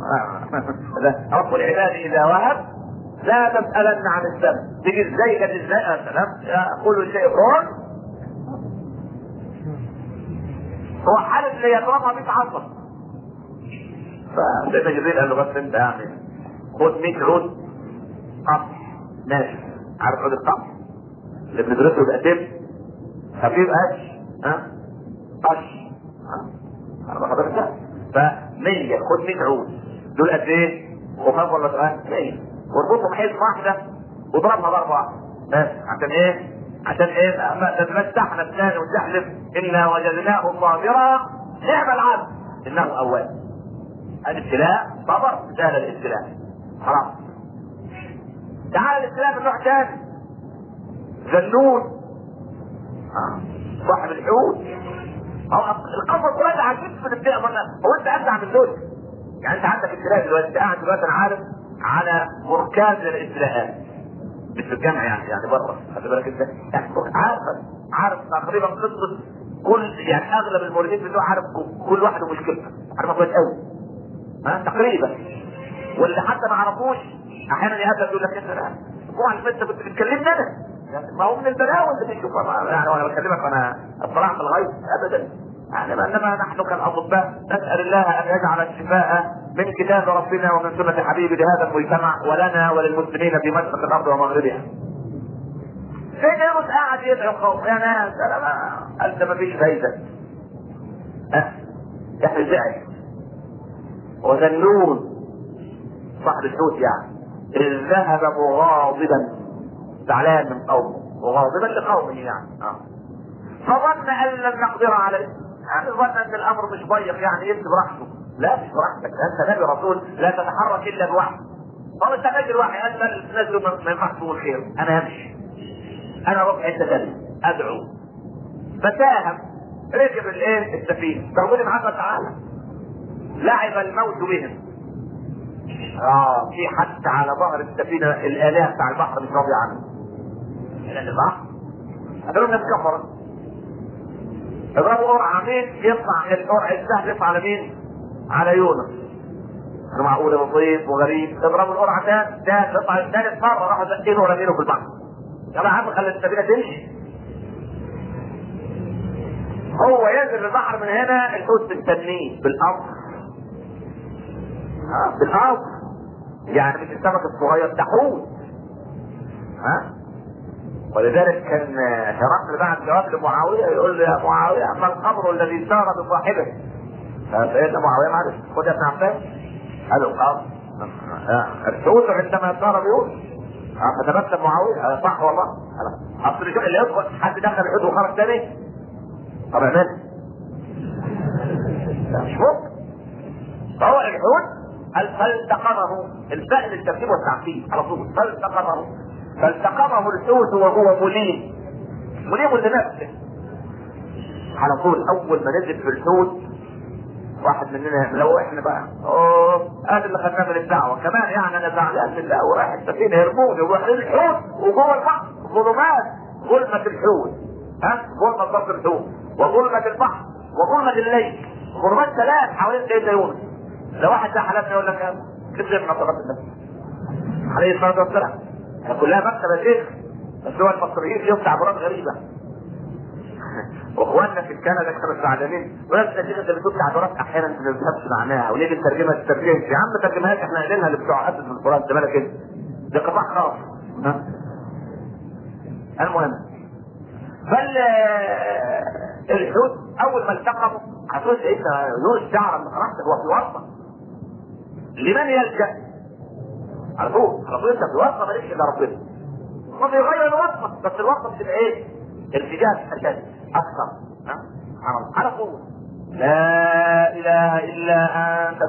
رب العباد اذا وهب لا تسالن عن السبب. تيجي ازاي كانت ازاي؟ يا سلام، كل شيء كون. هو حالف ليضربها 100 عصا. فسيدنا جبريل قال له بس انت يعني خد 100 عود قمح ناشف، عارف عود القمح اللي بندرسه بقتين خفيف قش انا بحضرتك ف 100 خد 100 عود دول قد ايه؟ خفاف ولا تقال؟ 100 واربطهم حزمه واحده واضربها ضربه واحده بس. عشان ايه؟ عشان ايه؟ ما تتمسحنا الثاني وتحلف انا وجدناه صابرا نعم العبد انه اواب. الابتلاء صبر سهل الابتلاء خلاص. تعال الابتلاء من نوع ثاني، ذنون صاحب الحوت. القصص كلها عجيب في الابتلاء. هو انت ابدع من دول؟ يعني انت عندك ابتلاء دلوقتي، قاعد دلوقتي انا عارف على بركان للابتلاءات مش في الجامعه، يعني بره خلي بالك انت، يعني عارف تقريبا قصه كل، يعني اغلب الموردين بتوع عارف كل واحد ومشكلته، عارفها كويس قوي تقريبا. واللي حتى ما عرفوش احيانا يقابلك يقول لك انت طبعا انت كنت بتكلمني انا، ما هو من البلاوي اللي بنشوفها يعني وانا بكلمك وانا اطلعت الغيب ابدا. يعني انما نحن كالاطباء نسال الله ان يجعل الشفاء من كتاب ربنا ومن سنه حبيبه لهذا المجتمع ولنا وللمسلمين في مشرق الارض ومغربها. فين قاعد يدعو خوف يا ناس؟ انت ما فيش فايده. يعني زعل وذنون صاحب الحوت يعني إذ ذهب مغاضبا زعلان من قومه وغاضبا لقومه يعني فظن ان لن نقدر عليه، يعني ظن ان الامر مش ضيق يعني يمشي براحته. لا مش براحتك، انت نبي رسول لا تتحرك الا بوحي. هو انت نجي الوحي انت نزله من محفوظ الخير. انا همشي، انا اروح حته ثانيه ادعو. فساهم ركب السفينه تقول محمد تعالى لعب الموت بهم. في حتى على ظهر السفينه الالهه بتاع البحر مش راضي عنه. لان البحر هتقول الناس كفره. اضربوا قرعه مين يطلع القرعه السهل يطلع على مين؟ على يونس. انا معقوله بسيط وغريب. اضربوا القرعه ده يطلع ثالث مره راحوا زقينه ورمينه في البحر. يا عم خلي السفينه تمشي. هو ينزل البحر من هنا الحوت مستنيه بالقصر. بالقصر يعني مش السمك الصغير ده حوت. ولذلك كان هرقل بعد جواب لمعاويه يقول له يا معاويه اما القبر الذي سار بصاحبه. فسيدنا معاويه معلش خد يا ابن عباس قال له القبر الحوت عندما سار بيقول فتبسم معاويه صح والله. اصل اللي يدخل حد دخل الحوت وخرج تاني طب اعمل مش ممكن. فهو الحوت فالتقمه الفاء للترتيب والتعقيد على طول. فالتقمه الحوت وهو مليم لنفسه على طول. اول ما نزل في الحوت واحد مننا لو احنا بقى هذا اللي خدناه من الدعوه كمان يعني انا زعلان من الله ورايح السفينه يرموني ورايح الحوت وجوه البحر ظلمات ظلمه الحوت ظلمه ضرب الحوت وظلمه البحر وظلمه الليل ظلمات ثلاث حوالين سيدنا يونس. لو واحد ده حلفنا يقول لك كذب معتقد النبي عليه الصلاه والسلام كلها مكتبه شيخ. بس هو المصريين ليهم تعبيرات غريبه. واخواننا في كندا كانوا زعلانين، ونفس الشيء انت بتقول تعبيرات احيانا انت ما بتفهمش معناها، ونيجي نترجمها يا عم ترجمها احنا قايلينها لبتوع حد في القران، انت مالك انت؟ ده قطاع خاص. المهم الحوت اول ما التقموا هتقول سيدنا يونس شعر من راحتك هو في وسط لمن يلجأ؟ على طول انت في وسط مالكش الا ربنا. ما بيغير الوسط، بس الوسط بتبقى ايه؟ ارتجاج اشد اكثر. على طول لا اله الا انت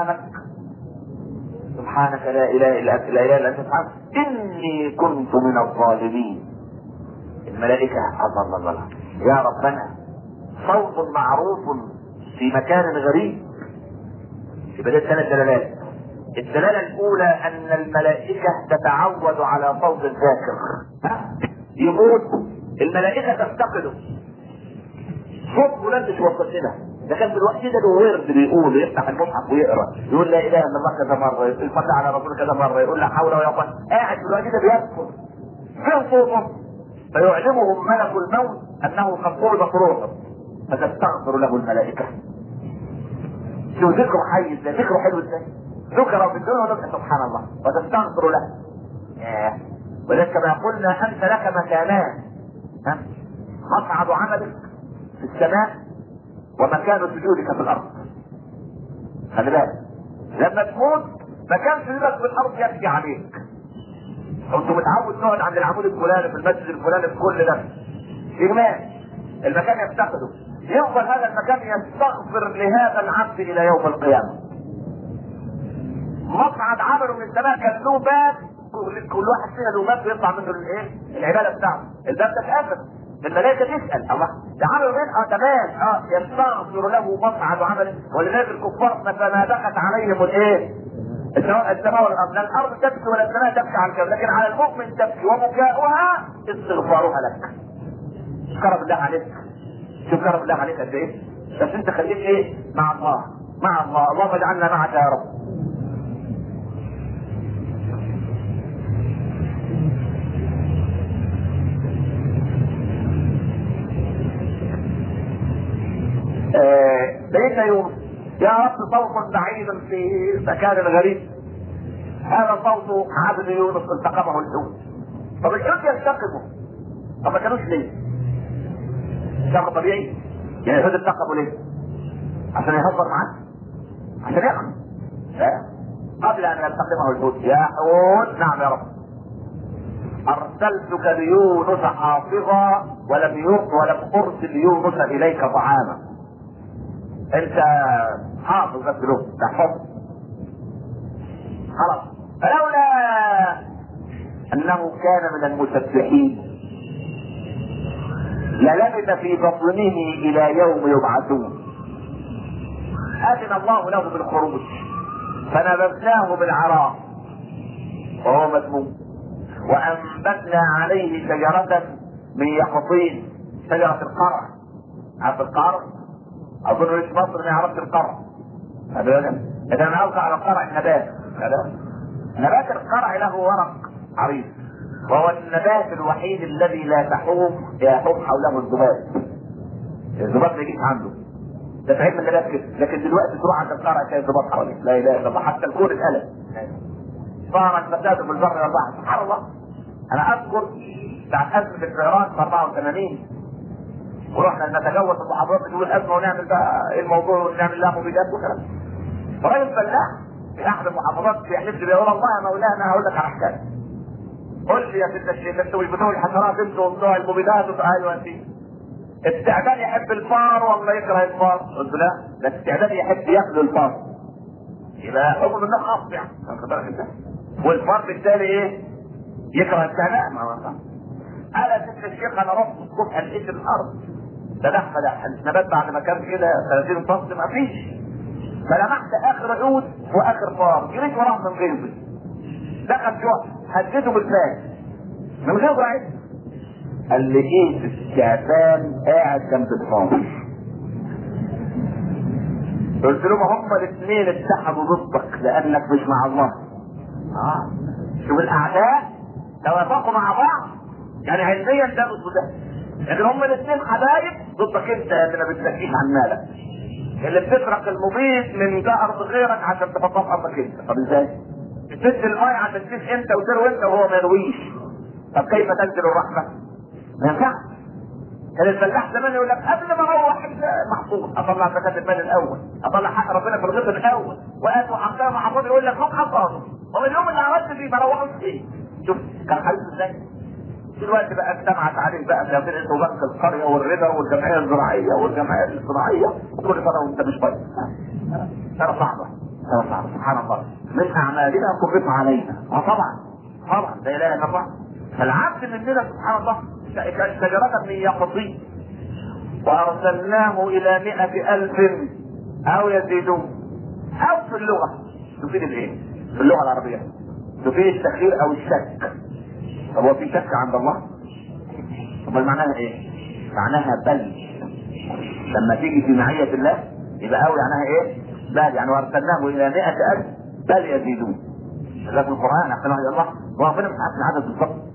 سبحانك لا اله الا انت لا اله الا انت سبحانك اني كنت من الظالمين. الملائكة حفظ الله يا ربنا صوت معروف في مكان غريب. يبقى ده 3 دلالات. الدلالة الأولى أن الملائكة تتعود على صوت الذاكر. يقول الملائكة تفتقده صوت فلان مش وصل لنا. ده كان في الوقت ده له ورد بيقول يفتح المصحف ويقرا يقول لا اله الا الله كذا مره، يقول صلى على رسول كذا مره، يقول لا حول ولا قوه. قاعد في الوقت ده بيذكر فين صوته فيعلمهم ملك الموت انه قد قبضت روحه فتستغفر له الملائكه. شو ذكره حي ازاي، ذكره حلو ازاي، ذكر في الدنيا وذكر سبحان الله وتستغفر له. ولذلك كما قلنا انت لك مكانان، مصعد عملك في السماء ومكان سجودك في الارض. خلي بالك لما تموت مكان سجودك في الارض يبكي عليك. كنت متعود تقعد عند العمود الفلاني في المسجد الفلاني في كل ده اجمال المكان يفتقده، يفضل هذا المكان يستغفر لهذا العبد الى يوم القيامه. مصعد عمله من السماء كان له باب، كل واحد فينا له باب بيطلع منه الايه؟ العباده بتاعته. الباب ده اتقفل، الملائكه تسال الله ده عمله مين؟ تمام يستغفر له مصعد عمله. ولذلك الكفار ما بكت عليهم الايه؟ السماء والارض، لا الارض تبكي ولا السماء تبكي على الكون، لكن على المؤمن تبكي وبكاؤها استغفارها لك. كرم الله عليك، شوف كرم الله عليك قد ايه. بس انت خليك ايه؟ مع الله مع الله، اللهم اجعلنا معك يا رب. سيدنا يونس يا رب صوتا بعيدا في مكان غريب، هذا صوت عبد يونس التقمه الحوت. طب الحوت يلتقمه، طب ما كانوش ليه؟ شيء طبيعي يعني الحوت التقمه ليه؟ عشان يهزر معاه، عشان ياكل. قبل ان يلتقمه الحوت يا حوت نعم يا رب ارسلتك ليونس حافظا ولم ارسل يونس اليك طعاما. انت حافظ بس له تحفظ خلاص. فلولا انه كان من المسبحين للبث في بطنه الى يوم يبعثون. اذن الله له بالخروج فنبذناه بالعراء وهو مذموم وانبتنا عليه شجرة من يقطين، شجرة القرع. عارف القرع؟ اظن رئيس مصر ما يعرفش القرع. اذا انا اوقع على القرع النبات. نبات القرع له ورق عريض، وهو النبات الوحيد الذي لا يحوم حوله الذباب. الذباب ما يجيش عنده، ده في علم النبات كده. لكن دلوقتي تروح عند القرع تلاقي الذباب حواليه، لا اله الا الله، حتى الكون اتقلب. صارت فساد في البر والبحر سبحان الله. انا اذكر بعد ازمه الفئران في 84 ورحنا نتجوز المحافظات نقول الازمه ونعمل بقى ايه الموضوع ونعمل لها مبيدات وكلام. راجل فلاح في احد المحافظات بيحلف لي بيقول الله يا مولانا هقول لك على حكايه. قل لي يا ست الشيخ انتوا مش بتوع الحشرات انتوا وبتوع المبيدات ايوه انت. التعبان يحب الفار ولا يكره الفار؟ قلت لا، ده التعبان يحب ياكل الفار. يبقى حكم الناس خاص يعني. والفار بالتالي ايه؟ يكره التعبان. قال يا ست الشيخ انا رحت الصبح لقيت الارض فلح النبات بعد ما كان كده 30 سم ما فيش، فلمحت اخر عود واخر فار جريت وراه من غيظي دخل جوع هديته بالفاس من غير عيد. قال لقيت التعبان قاعد جنب الفار. قلت له ما هم الاثنين اتحدوا ضدك لانك مش مع الله. شوف الاعداء توافقوا مع بعض يعني علميا ده ضد ده، لكن هم الاثنين حبايب ضدك انت اللي ما بتزكيش عن مالك، اللي بتسرق المبيد من ده ارض غيرك عشان تحطها في ارضك انت. طب ازاي؟ بتسد الماء عشان تسيب انت وتروي انت وهو ما يرويش. طب كيف تنزل الرحمه؟ ما ينفعش. كان الفلاح زمان يقول لك قبل ما اروح المحصول اطلع زكاه المال الاول، اطلع حق ربنا في الغيط الاول، واتوا حقها محصول يقول لك هم حصانه، هو اليوم اللي عملت فيه ما روحوش فيه. شوف كان حالته ازاي؟ دلوقتي بقى اجتمعت عليه بقى جمعيه وبنك القريه والربا والجمعيه الزراعيه والجمعيه الصناعيه وكل سنه وانت مش طيب. سنه صعبه، سنه صعبه سبحان الله. من اعمالنا كفت علينا. طبعا لا اله الا الله. فالعبد مننا سبحان الله شجرة من يقطين وارسلناه الى 100,000 او يزيدون. او في اللغة تفيد الايه؟ في اللغة العربية تفيد التخيير او الشك. طب هو في شك عند الله؟ طب معناها ايه؟ معناها بل. لما تيجي في معية الله يبقى او معناها ايه؟ بل، يعني وارسلناه الى 100,000 بل يزيدون. هذا في القرآن احسنه الى الله. وربنا مش عارف العدد بالضبط.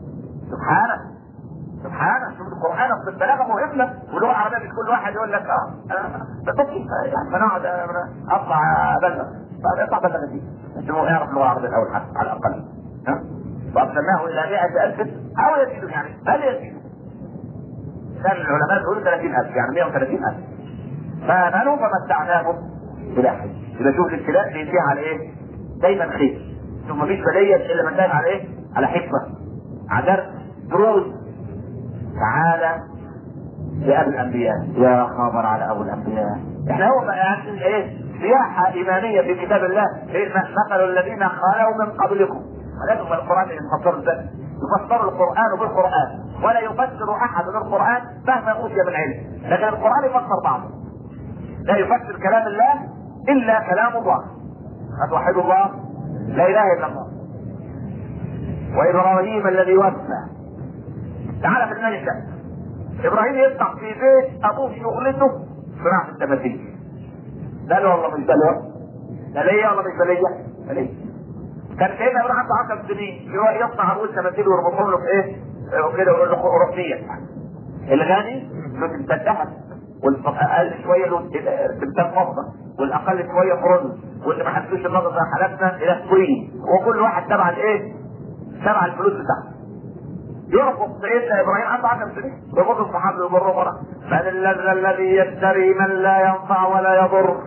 سبحانه شوف القرآن اصل البلاغه مهمه واللغه العربيه مش كل واحد يقول لك ده طفل يعني بنقعد اطلع ابلغ. طب اطلع بلغ دي انت يعرف اللغه العربيه الاول حتى على الاقل. فارسلناه الى 100,000 او يزيدون، يعني بل يزيدون. كان العلماء يقولوا 30,000 يعني 130,000. فامنوا فمتعناهم الى حين. يبقى شوف الابتلاء بينتهي على ايه؟ دايما خير. شوف مفيش بليه الا ما كان على ايه؟ على حكمه، على دروس. تعالى لأبو الأنبياء. يا خبر على أبو الأنبياء. احنا هو يعني ايه؟ سياحة إيمانية في كتاب الله. إيه مثل الذين خلوا من قبلكم. ولكن القرآن يفسر ذلك، يفسر القرآن بالقرآن ولا يفسر أحد من القرآن مهما أوتي من علم، لكن القرآن يفسر بعضه. لا يفسر كلام الله إلا كلام الله. أتوحد الله لا إله إلا الله. وإبراهيم الذي وفى. تعالى في الملك ابراهيم يفتح في بيت ابوه شغلته صناعه التماثيل. ده له والله مش ده له؟ ده ليا ولا مش ده ليا؟ كان سيدنا ابراهيم عنده 10 سنين يروح يصنع ابوه التماثيل ويربطهم له في ايه؟ وكده يقول له اوروبيه. الغني له تمثال ذهب، والاقل شويه له تمثال فضه، والاقل شويه برونز، واللي ما حدش النظر زي حالاتنا الى سكرين، وكل واحد تبع الايه؟ تبع الفلوس بتاعته. يرفض سيدنا ابراهيم عنده 10 سنين يقول الصحابه يمروا ورا من الذي يشتري من لا ينفع ولا يضر.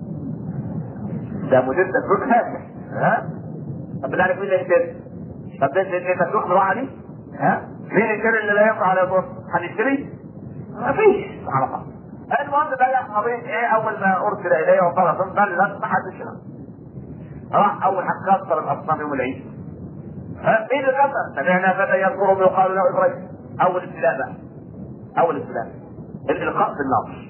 ده مدير تسويق هذا. طب بنعرف مين اللي يشتري؟ طب ده انت تروح له عليه؟ مين يشتري اللي لا ينفع ولا يضر؟ هنشتري؟ مفيش سبحان الله. المهم ده يا قضيه ايه؟ اول ما ارسل اليه وقال قال لا ما حدش راح اول حاجه كسر الاصنام يوم العيد. مين الغفر؟ سمعنا فتى يذكرهم يقال له ابراهيم. اول ابتلاء بقى، اول ابتلاء الالقاء بالنار.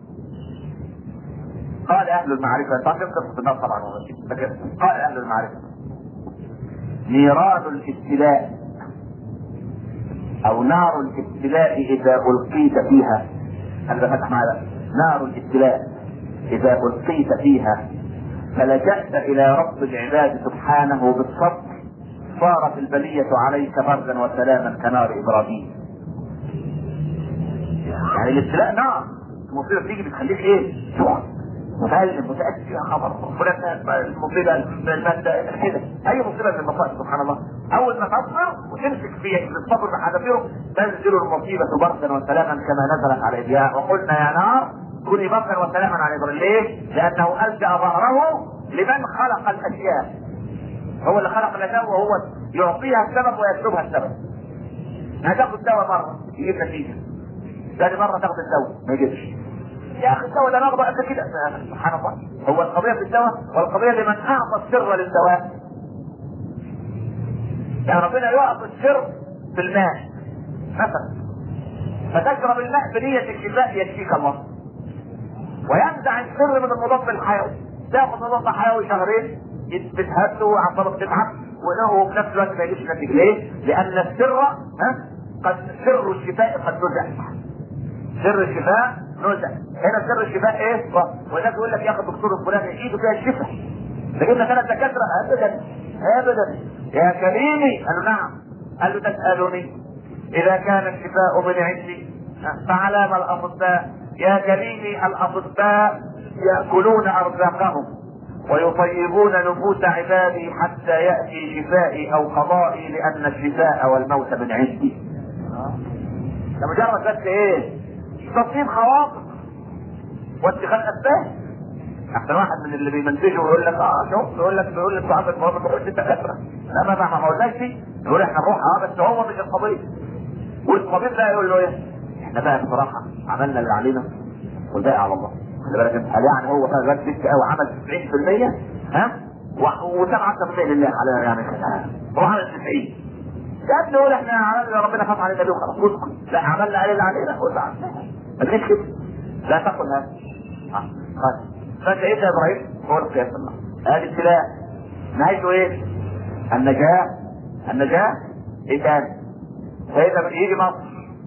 قال اهل المعرفه، انت قصه النار طبعا لكن قال اهل المعرفه نيران الابتلاء او نار الابتلاء اذا القيت فيها. هذا فتح معنا نار الابتلاء اذا القيت فيها فلجأت الى رب العباد سبحانه بالصبر صارت البلية عليك بردا وسلاما كنار ابراهيم. يعني الابتلاء نار، المصيبة بتيجي بتخليك ايه؟ سخن متألم متأسف يا خبر فلان المصيبة المادة كده. اي مصيبة من المصائب سبحان الله اول ما تصبر وتمسك فيه بالصبر بحذافيره تنزل المصيبة بردا وسلاما كما نزلت على ابراهيم. وقلنا يا نار كوني بردا وسلاما على ابراهيم. ليه؟ لانه ألجأ ظهره لمن خلق الاشياء. هو اللي خلق الاشياء وهو يعطيها السبب ويسلبها السبب. هتاخد دواء مره يجيب نتيجه، ثاني مره تاخد الدواء ما يجيبش. يا اخي الدواء ده ناخده قد كده سبحان الله. هو القضيه في الدواء والقضيه لمن اعطى السر للدواء. يعني ربنا يعطي السر في الماء مثلا فتشرب الماء بنيه الشفاء يشفيك الله، وينزع السر من المضاد الحيوي تاخد مضاد حيوي شهرين بتهد وعصبك تتعب وله في نفس الوقت ما يجيش نتيجه. ليه؟ لان السر قد سر الشفاء قد نزع. سر الشفاء نزع. هنا سر الشفاء ايه؟ وهناك يقول لك يا اخي الدكتور الفلاني ايده فيها الشفاء. فجبنا 3 دكاتره ابدا يا كريمي. قال له نعم. قال له تسالني اذا كان الشفاء من عندي فعلام الاطباء يا كريمي، الاطباء ياكلون ارزاقهم ويطيبون نفوس عبادي حتى ياتي شفائي او قضائي، لان الشفاء والموت من عندي. ده مجرد بس ايه؟ تصيب خواطر واتخاذ اسباب. احسن واحد من اللي بيمنتجه ويقول لك شوف، بيقول لك صاحب المهم تروح للدكاتره. لا ما قلناش دي، نقول احنا نروح بس هو مش الطبيب. والطبيب ده يقول له ايه؟ احنا بقى بصراحه عملنا اللي علينا والباقي على الله. خلي بالك انت، هل يعني هو فعلا ركز قوي عمل 90%؟ ها؟ و7% لله على يعني هو عمل 90. يا ابني قول احنا عملنا ربنا خاف علينا بيه وخلاص اسكت. لا عملنا اللي علينا وزعلنا. ما تجيش كده. لا تقل هذا. فسيدنا ابراهيم هو القياس الله. هذه ابتلاء نهايته ايه؟ النجاة. ايه تاني؟ سيدنا يجي مصر،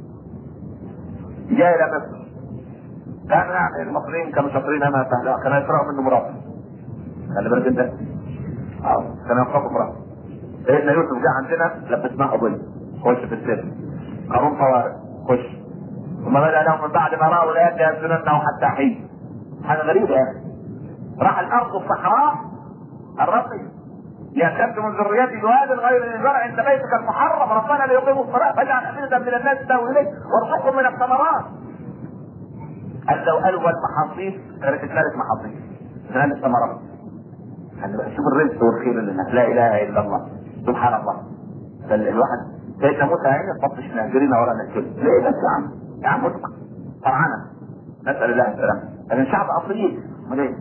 جاي الى مصر، كان يعني المصريين كانوا شاطرين انا سهلا، كانوا يسرقوا منه مراته. خلي بالك انت، كانوا ينفقوا مراته. سيدنا يوسف جاء عندنا لبسناه قضيه، خش في السجن. قانون طوارئ، خش. ثم بدا لهم من بعد ما راوا الايات ليسجننه حتى حين. حاجه غريبه يعني. راح الارض الصحراء الرقي يأكلت من ذريتي بواد غير ذي زرع عند بيتك المحرم ربنا ليقيموا الصلاة فاجعل أفئدة من الناس تهوي إليك وارزقهم من الثمرات. قال لو قالوا المحاصيل كانت اتملت محاصيل من الثمرات. شوف الرزق والخير اللي هناك، لا إله إلا الله سبحان الله. فالواحد سيدنا موسى عيني تبطش نهجرين ولا نهجرين ليه بس يا عم اسكت طبعا نسأل الله السلام. لكن شعب أصيل ليه؟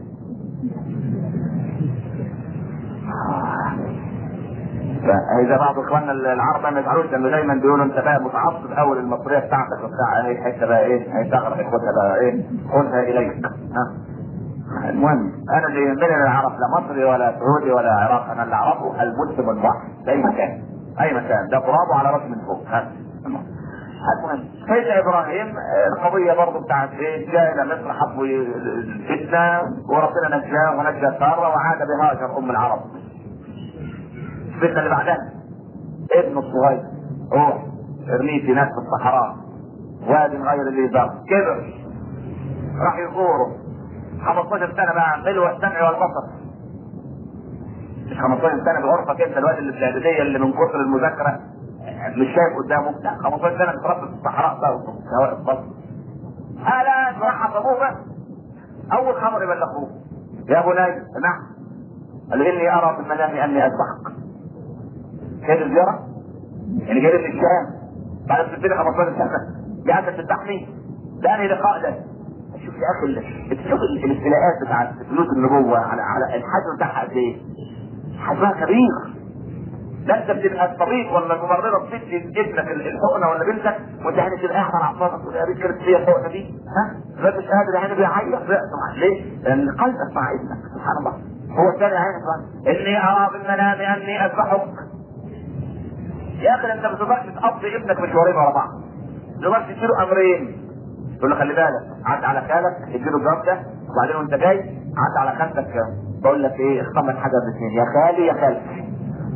فاذا بعض اخواننا العرب ما يزعلوش لانه دايما بيقولوا انت بقى متعصب اول المصريه بتاعتك وبتاع ايه حته بقى ايه هيتغرق خدها بقى ايه خدها اليك. المهم انا اللي يهمني العرب لا مصري ولا سعودي ولا عراقي، انا اللي اعرفه المسلم الواحد في اي مكان، اي مكان ده ترابه على راسي من فوق. المهم سيدنا ابراهيم القضيه برضه بتاعت ايه؟ جاء الى مصر حبوا الفتنه وربنا نجاه ونجى ساره وعاد بهاجر ام العرب. الفتنه اللي بعدها ابنه الصغير روح ارميه في نفس الصحراء وادي غير ذي زرع كبر راح يزوره 15 سنه بقى ملوى السمع والبصر. مش 15 سنه بغرفه انت الواد اللي في الاعداديه اللي من كثر المذاكره مش شايف قدامه، لا 15 سنه بتربي في الصحراء بقى سواء البصر. الان راح ابوه بقى اول خبر يبلغوه يا بني نعم قال اني ارى في المنام اني اذبحك. كيف الزياره؟ يعني جاي من الشام بعد سنتين 15 سنه قاعد تذبحني؟ ده انهي لقاء ده؟ شوف يا اخي تشوف الابتلاءات بتاعت فلوس النبوه على الحجم بتاعها قد ايه؟ حجمها كبير. لا انت بتبقى الطبيب ولا الممرضه بتدي ابنك الحقنه ولا بنتك وانت يعني تبقى قاعد على اعصابك تقول يا بنت كانت فيها الحقنه دي لا مش قادر يعني بيعيط ليه؟ لان قلبك مع ابنك سبحان الله. هو الثاني عين اني ارى في المنام اني اذبحك. يا اخي انت ما تقدرش تقضي ابنك مشوارين ورا بعض، تقدر تديله امرين تقول له خلي بالك عد على خالك اديله الجواب ده وبعدين وانت جاي عد على خالتك بقول لك ايه اختار لك حاجه من الاثنين يا خالي يا خالتي.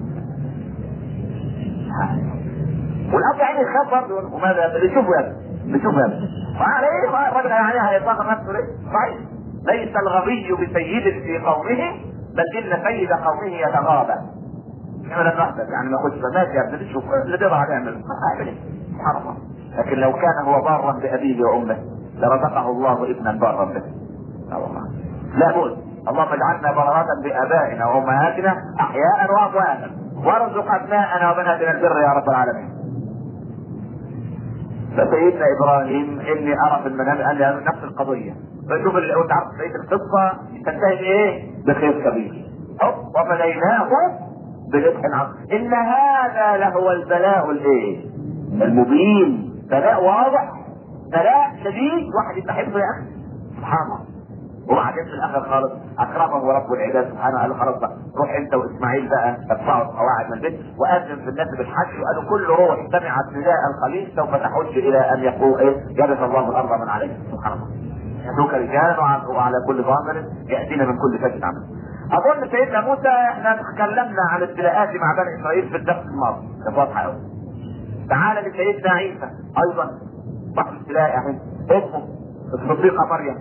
والاب يعني يخاف برضه وماذا بيشوفوا يا بيشوفوا يا وعلى ايه الراجل يعني هيصغر نفسه ليه؟ صحيح ليس الغبي بسيد في قومه بل ان سيد قومه يتغابى. يعني ما كنتش ماشي يا ابني شوف اللي بيضع يعمل سبحان الله. لكن لو كان هو بارا بابيه وامه لرزقه الله ابنا بارا به. الله لا بد اللهم اجعلنا بررات بابائنا وامهاتنا احياء وامواتا وارزق ابناءنا وبناتنا البر يا رب العالمين. فسيدنا ابراهيم اني ارى في المنام ان نفس القضيه. فشوف اللي انت عارف بقيه القصه تنتهي بايه؟ بخير كبير. وفديناه برزق عظيم. ان هذا لهو البلاء الايه؟ المبين. بلاء واضح، بلاء شديد، واحد يستحبه يا اخي سبحان الله. وبعدين في الاخر خالص اكرمه رب العباد سبحانه قال خلاص بقى روح انت واسماعيل بقى ارفعوا القواعد من البيت واذن في الناس بالحج وقالوا كل روح سمعت نداء الخليل سوف تحج الى ان يقول ايه يرث الله الارض من عليه سبحان الله. يدوك رجالا وعلى كل ضامر ياتينا من كل فج عمل. اظن سيدنا موسى احنا تكلمنا عن ابتلاءات مع بني اسرائيل في الدرس الماضي كانت واضحه قوي. تعال لسيدنا عيسى ايضا بعض تلاقي اهي امه الصديقه مريم،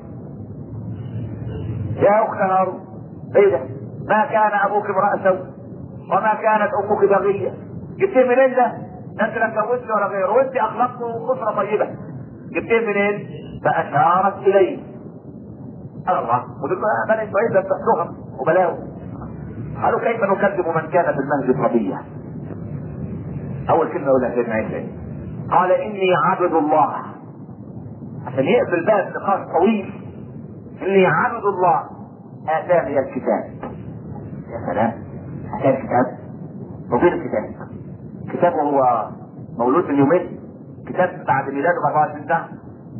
يا اخت هارون ايه ده؟ ما كان ابوك امرأ سوء وما كانت امك بغيه. جبتيه منين ده؟ انت لا اتجوزتي ولا غيره، وانت اخلاقه اسره طيبه. جبتيه منين؟ فاشارت اليه. الله، ودول بني اسرائيل ده بتحكمهم وبلاوي. قالوا كيف نكذب من كان في المهد صبيا؟ اول كلمه يقولها سيدنا عيسى قال اني عبد الله، عشان يقفل باب نقاش طويل. اني عبد الله اتاني الكتاب. يا سلام، اتاني الكتاب. وفين الكتاب؟ كتاب وهو مولود من يومين؟ كتاب بعد ميلاده ب 24 سنه؟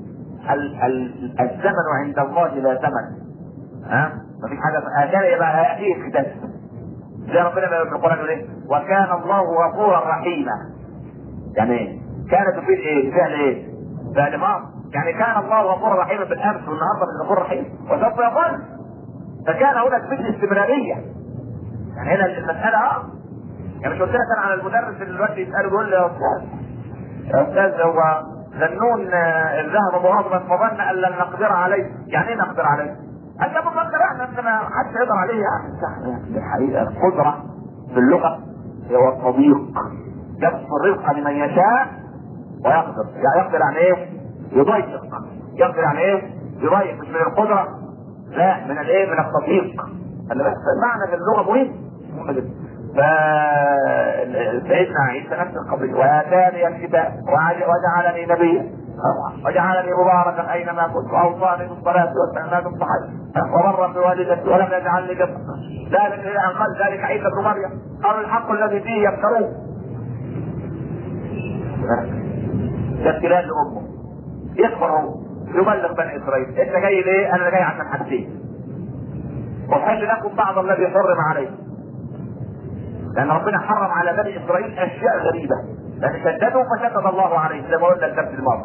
الزمن عند الله لا زمن. مفيش حاجه اتاني يبقى هياتيه الكتاب. زي ربنا بيقول في القران يقول ايه؟ وكان الله غفورا رحيما. يعني ايه؟ كانت تفيد ايه؟ فعل ايه؟ فعل ماضي. يعني كان الله غفورا رحيما بالامس والنهارده غفور رحيم وسوف يظل. فكان هناك مثل استمراريه. يعني هنا المساله يعني مش قلت لك انا على المدرس اللي دلوقتي يساله يقول لي يا استاذ هو ذنون الذهب مغاضبا فظن ان لن نقدر عليه. يعني ايه نقدر عليه؟ انت مقدر احنا ما حدش يقدر عليه. يعني الحقيقه القدره في اللغه هو التضييق. يبسط الرزق لمن يشاء ويقدر. يعني يقدر يعني ايه؟ يضيق. يقدر يعني ايه؟ يضيق. مش من القدره، لا، من الايه؟ من التضييق. المعنى في اللغه مهم جدا. فسيدنا عيسى نفس القضيه. واتاني الكتاب وجعلني نبيا وجعلني مباركا اينما كنت واوصاني بالصلاه والزكاه والصحيح وبرا بوالدتي ولم يجعلني جبرا. ذلك الى ان قال ذلك عيسى ابن مريم قالوا الحق الذي فيه يفترون. ده ابتلاء لامه. يكفر هو يبلغ بني اسرائيل انت جاي ليه؟ انا جاي عشان حاجتين. احل لكم بعض الذي حرم عليكم. لان ربنا حرم على بني اسرائيل اشياء غريبه، لان شددوا فشدد الله عليهم زي ما قلنا الدرس الماضي.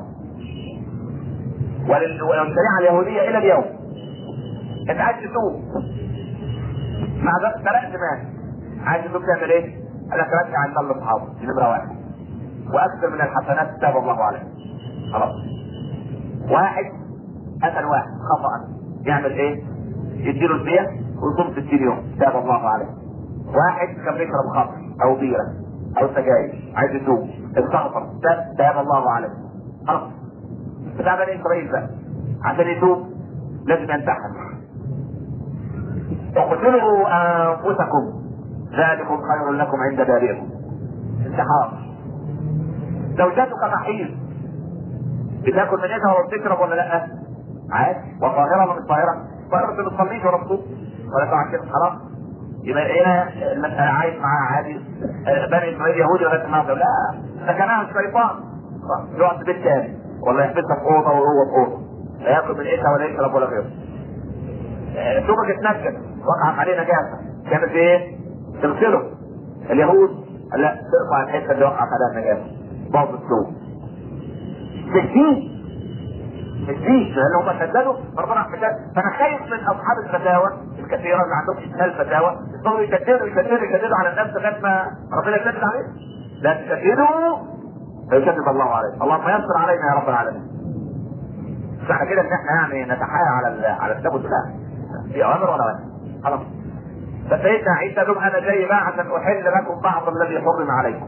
والشريعه اليهوديه الى اليوم انت عايز تتوب مع ذلك سرقت مال، عايز تتوب تعمل ايه؟ قال لك رجع عند الله اصحابه دي نمره واحد، واكثر من الحسنات تاب الله عليه. خلاص. واحد قتل واحد خطأ يعمل ايه؟ يديله الدية ويصوم 60 يوم تاب الله عليه. واحد كان بيشرب خمر او بيرة او سجاير عايز يتوب استغفر تاب الله عليه. خلاص. بتاع بني اسرائيل بقى عشان يتوب لازم ينتحر. اقتلوا انفسكم ذلكم خير لكم عند بارئكم. انتحار. زوجتك محيض بتاكل من ايدها ولا بتشرب ولا لا؟ عادي. وطاهره ولا مش طاهره؟ طاهره ما بتصليش ولا بتصوم ولا تعمل كده حرام. يبقى هنا المسألة عايش معاها عادي. بني اسرائيل يهودي لغايه النهارده لا سكنها الشيطان. يقعد في بيت تاني ولا يحبسها في اوضه وهو في اوضه لا ياكل من ايدها ولا يشرب ولا غيره. ثوبك اتنجس وقعت عليه نجاسه كانت ايه؟ تغسله. اليهود لا تقطع الحته اللي وقعت عليها النجاسه باظ الثوب. مش لان هم شددوا ربنا احتاج. فانا خايف من اصحاب الفتاوى الكثيره اللي عندهم اسهال فتاوى يقدروا يشددوا على الناس لغايه ما ربنا يشدد عليهم. لا تشددوا فيشدد الله عليهم. اللهم يسر علينا يا رب العالمين. مش معنى كده ان احنا يعني نتحايل على الكتاب والسنه في اوامر ولا ولا خلاص. فسيدنا عيسى قال انا جاي بقى عشان احل لكم بعض الذي حرم عليكم.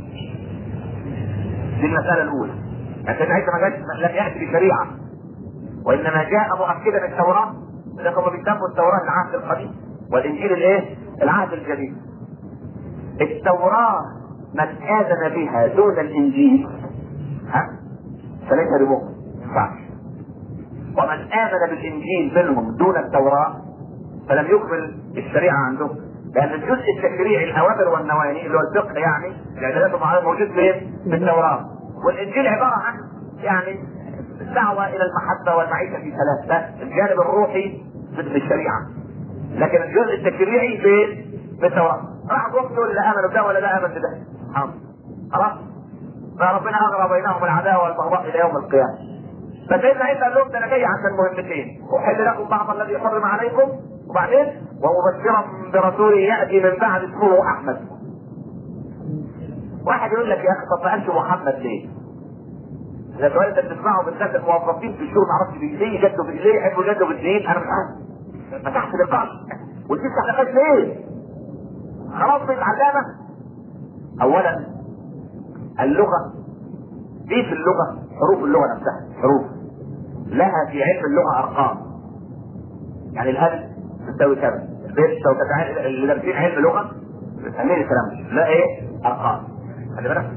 دي المساله الاولى. لكن عيسى ما جاش لم ياتي بشريعه وانما جاء مؤكدا التوراه. لكم بيسموا التوراه العهد القديم والانجيل الايه؟ العهد الجديد. التوراه من آذن بها دون الانجيل فليس بمؤمن ما ينفعش. ومن آمن بالانجيل منهم دون التوراه فلم يكمل الشريعه عندهم. لان الجزء التشريعي الاوامر والنواهي اللي هو الفقه يعني الاعدادات المعينه موجود فين؟ في التوراه. والانجيل عباره عن يعني الدعوه الى المحبه والمعيشه في ثلاث. الجانب الروحي في الشريعه لكن الجزء التشريعي في التوراه. راح وقته اللي امن بده ولا لا امن بده خلاص. فربنا اغرى بينهم العداوه والبغضاء الى يوم القيامه. فسيدنا عيسى قال لهم انا جاي عشان مهمتين احل لكم بعض الذي حرم عليكم وبعدين ومبشرا برسول ياتي من بعد اسمه احمد. واحد يقول لك يا اخي طب ما قالش محمد ليه؟ ده السؤال انت بتسمعه بالذات الموظفين في الشغل، ما اعرفش ليه جدوا ليه يحبوا جدوا بالاثنين، انا مش عارف. فتحت لقاء وتفتح لقاء ليه؟ خلاص بقت علامه. اولا اللغه دي، في اللغه حروف اللغه نفسها حروف لها في علم اللغه ارقام. يعني الالف تساوي كذا، البيت تساوي كذا، اللي دارسين علم لغه فاهمين الكلام لا ايه؟ ارقام. خلي بالك.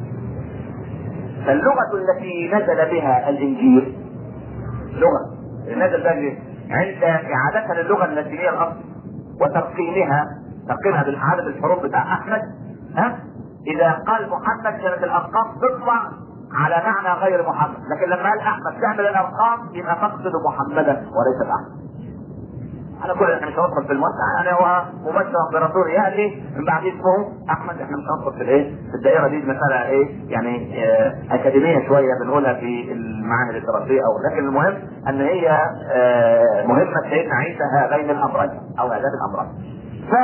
فاللغه التي نزل بها الانجيل لغه نزل بها عند اعادتها للغه التي هي الاصل وترقيمها بالعدد الحروف بتاع احمد، ها؟ اذا قال محمد كانت الارقام تطلع على معنى غير محمد، لكن لما قال احمد تعمل الارقام يبقى تقصد محمدا وليس احمد. على كل احنا مش هندخل في الموسع، يعني هو مبشرا برسول ياتي من بعد اسمه احمد. احنا مش هندخل في الايه؟ في الدائره دي مساله ايه؟ يعني اكاديميه شويه بنقولها في المعاهد الدراسيه، لكن المهم ان هي مهمه سيدنا عيسى هذين الامرين او هذان الامرين. ف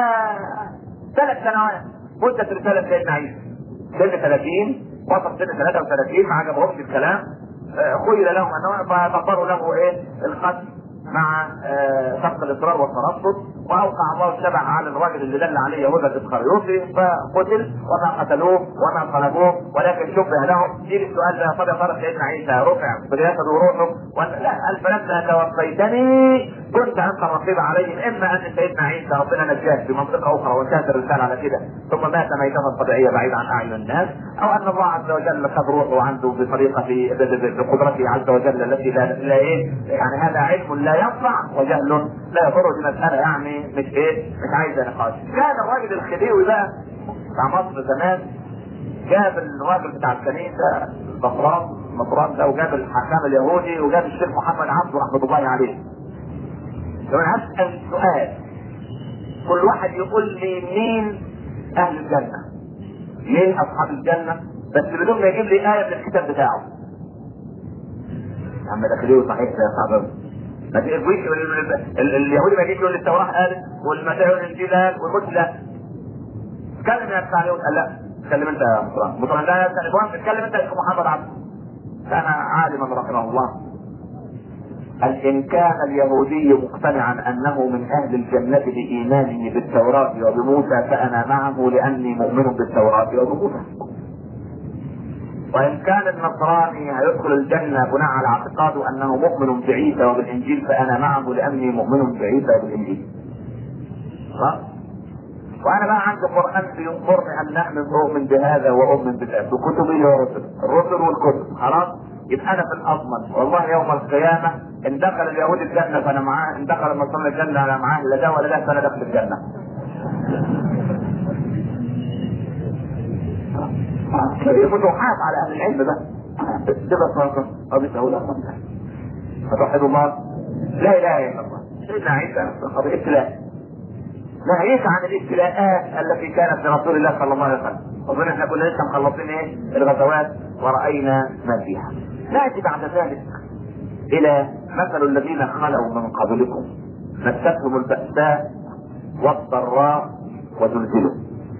3 سنوات مده رساله سيدنا عيسى، سن 30 وصل سن 33 ما عجبهمش الكلام، خيل لهم انه فقروا له ايه؟ القتل مع شق الاصرار والترصد، واوقع الله السبع على الرجل اللي دل عليه يهوذا الاسخريوطي فقتل، وما قتلوه وما صلبوه ولكن شبه لهم. يجي السؤال ده طب يا ترى سيدنا عيسى رفع بجسده وروحه ولا لا؟ قال فلما توفيتني كنت انت الرقيب عليهم، اما ان سيدنا عيسى ربنا نجاه في منطقه اخرى وانتهت الرساله على كده ثم مات ميته طبيعيه بعيد عن اعين الناس، او ان الله عز وجل خد روحه عنده بطريقه بقدرته عز وجل التي لا ايه؟ يعني هذا علم لا ينفع وجهل لا يضر. دي مساله يعني مش ايه؟ مش عايزه نقاش. كان الراجل الخديوي بقى بتاع مصر زمان جاب الراجل بتاع الكنيسه مطران ده، وجاب الحكام اليهودي، وجاب الشيخ محمد عبده رحمه الله عليه. لو انا هسال سؤال كل واحد يقول لي مين اهل الجنه؟ مين اصحاب الجنه؟ بس بدون ما يجيب لي ايه من الكتاب بتاعه. يا عم ده خديوي صحيح يا صاحبي. ما تقولش اليهودي ما يجيش يقول لي التوراه قالت والمسيح والانجيل قال والقدس لا. اتكلم يا بتاع اليهود. قال لا اتكلم انت يا مطران لا يا اتكلم انت يا محمد عبد. كان عالما رحمه الله قال ان كان اليهودي مقتنعا انه من اهل الجنه بايمانه بالتوراه وبموسى فانا معه لاني مؤمن بالتوراه وبموسى. وان كان النصراني هيدخل الجنه بناء على اعتقاده انه مؤمن بعيسى وبالانجيل فانا معه لاني مؤمن بعيسى وبالانجيل. وانا بقى عندي قران بينظرني ان اؤمن بهذا واؤمن بالله بكتبه ورسله الرسل والكتب. خلاص يبقى انا في الاضمن والله يوم القيامه ان دخل اليهود الجنه فانا معاه، ان دخل النصارى الجنه انا معاه، لا ده ولا ده فانا داخل الجنه. فتوحات على اهل العلم بقى كده صراحه قضيه اولى فتوحد الله لا اله الا الله. سيدنا عيسى قضيه ابتلاء نهيك عن الابتلاءات التي كانت لرسول الله صلى الله عليه وسلم. وقلنا احنا كنا لسه مخلصين ايه؟ الغزوات ورأينا ما فيها. نأتي بعد ذلك الى مثل الذين خلوا من قبلكم مستهم البأساء والضراء وزلزلوا.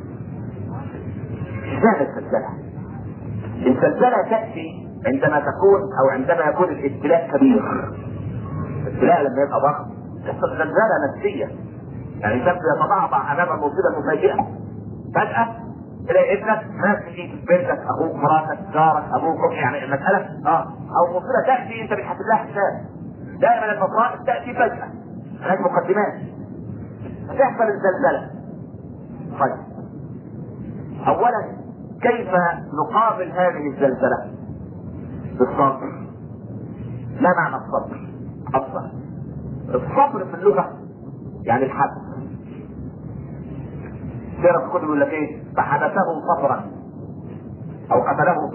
اشمعنى الزلزلة؟ الزلزلة تأتي عندما تكون او عندما يكون الابتلاء كبير. الابتلاء لما يبقى ضخم تحصل زلزلة نفسية، يعني شاب يتضعضع امام المصيبه المفاجئه. فجاه تلاقي ابنك مات في بنتك، اخوك، مراتك، جارك، ابوك، يعني المساله او مصيبه تاتي انت بتحسب لها حساب. دائما المصائب تاتي فجاه، هناك مقدمات تحصل الزلزله. طيب اولا كيف نقابل هذه الزلزله؟ بالصبر. ما معنى الصبر؟ اصلا الصبر في اللغه يعني الحبس. سيرة الكتب يقول لك ايه؟ فحبسه صبرا او قتله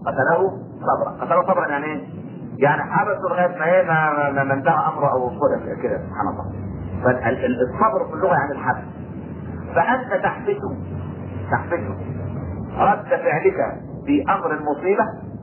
صبرا يعني ايه؟ يعني حبسه لغايه ما ايه ما انتهى امره او كده. سبحان الله. فالصبر في اللغه يعني الحبس. فانت تحبسه رد فعلك في امر المصيبه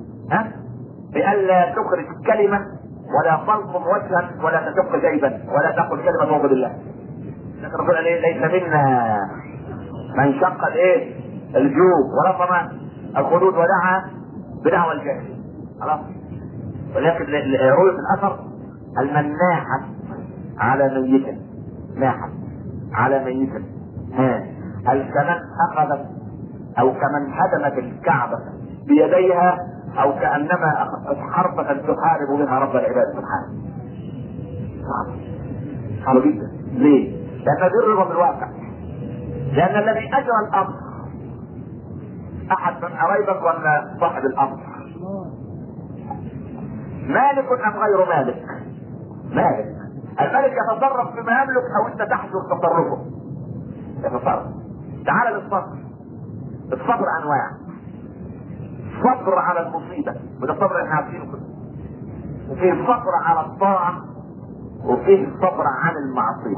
بألا تخرج كلمه ولا تلطم وجها ولا تشق جيبا ولا تقل كلمه بغض الله. لكن ربنا ليس منا من شق الجوب ورفض الخدود ودعا بدعوى الجاهل. خلاص ولكن رؤية الأثر المناحة على ميت، ناحة على ميت. هل كمن أخذت أو كمن هدمت الكعبة بيديها، أو كأنما أخذت حربة تحارب بها رب العباد سبحانه. صعب جدا. ليه؟ لأن دي الرضا بالواقع. لأن الذي أجرى الأمر أحد من قرايبك ولا صاحب الأمر؟ مالك أم غير مالك؟ مالك. الملك يتصرف بما يملك أو أنت تحجر تصرفه. يتصرف. تعال للصبر. الصبر أنواع. صبر على المصيبة، وده الصبر احنا عارفينه كله. وفيه الصبر على الطاعة، وفيه الصبر عن المعصية.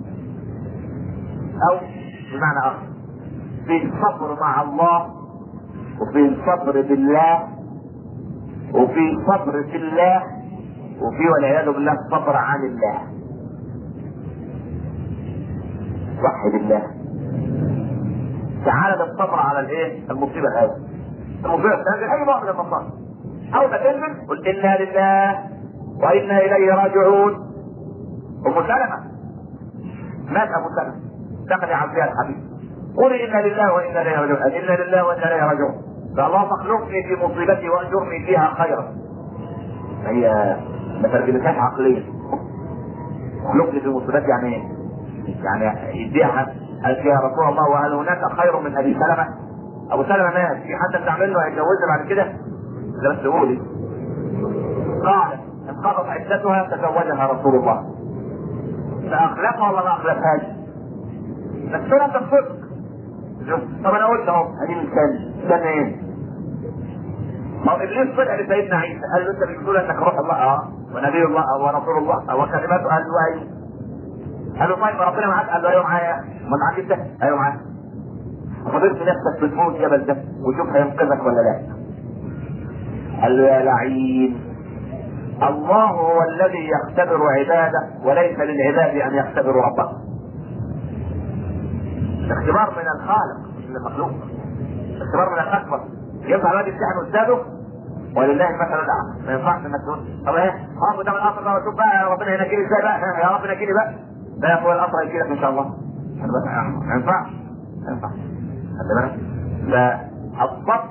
أو بمعنى آخر، فيه الصبر مع الله، وفيه الصبر بالله، وفيه صبر في الله، وفيه والعياذ بالله الصبر عن الله. وحد الله. تعالى للصبر على الايه؟ المصيبة الأول. المصيبة الثانية أي نوع من المصائب. أول ما تنزل قل إنا لله وإنا إليه راجعون. أم سلمة مات أبو سلمة دخل عبدها الحبيب، قولي إنا لله وإنا إليه راجعون. إنا لله وإنا إليه راجعون. فالله اخلفني في مصيبتي وأجرني فيها خيرا. هي ما ترجمتهاش عقليا. اخلفني في مصيبتي يعني ايه؟ يعني يديها قال يا رسول الله وهل هناك خير من ابي سلمة؟ ابو سلمة مات، في حد تعمل له هيتجوزها بعد كده؟ ده بس قولي. قال انقضت عدتها تزوجها رسول الله. فاخلفها ولا ما اخلفهاش؟ بس كده انت الصدق. طب انا قلت اهو ادي مثال ايه؟ ما هو ابليس طلع لسيدنا عيسى قال له انت بتقول انك روح الله ونبي الله ورسول الله وكلماته، قال له ايوه. قال له طيب ربنا معاك؟ قال له ايوه معايا. ما انت عارف ده؟ ايوه معاك. فضلت نفسك بتموت جبل ده وشوف هينقذك ولا لا. قال له يا لعين، الله هو الذي يختبر عباده وليس للعباد ان يختبروا ربهم. اختبار من الخالق مش من المخلوق. اختبار من الاكبر. ينفع الواد يمتحن استاذه؟ ولله المثل الاعلى. ما ينفعش انك تقول طب ايه اقف قدام القصر بقى وشوف بقى ربنا ينجيني ازاي بقى، يا رب نجيني بقى. ده يا اخويا القصر هيجيلك ان شاء الله. ما ينفعش. ما ينفعش. خد بالك؟ فالصبر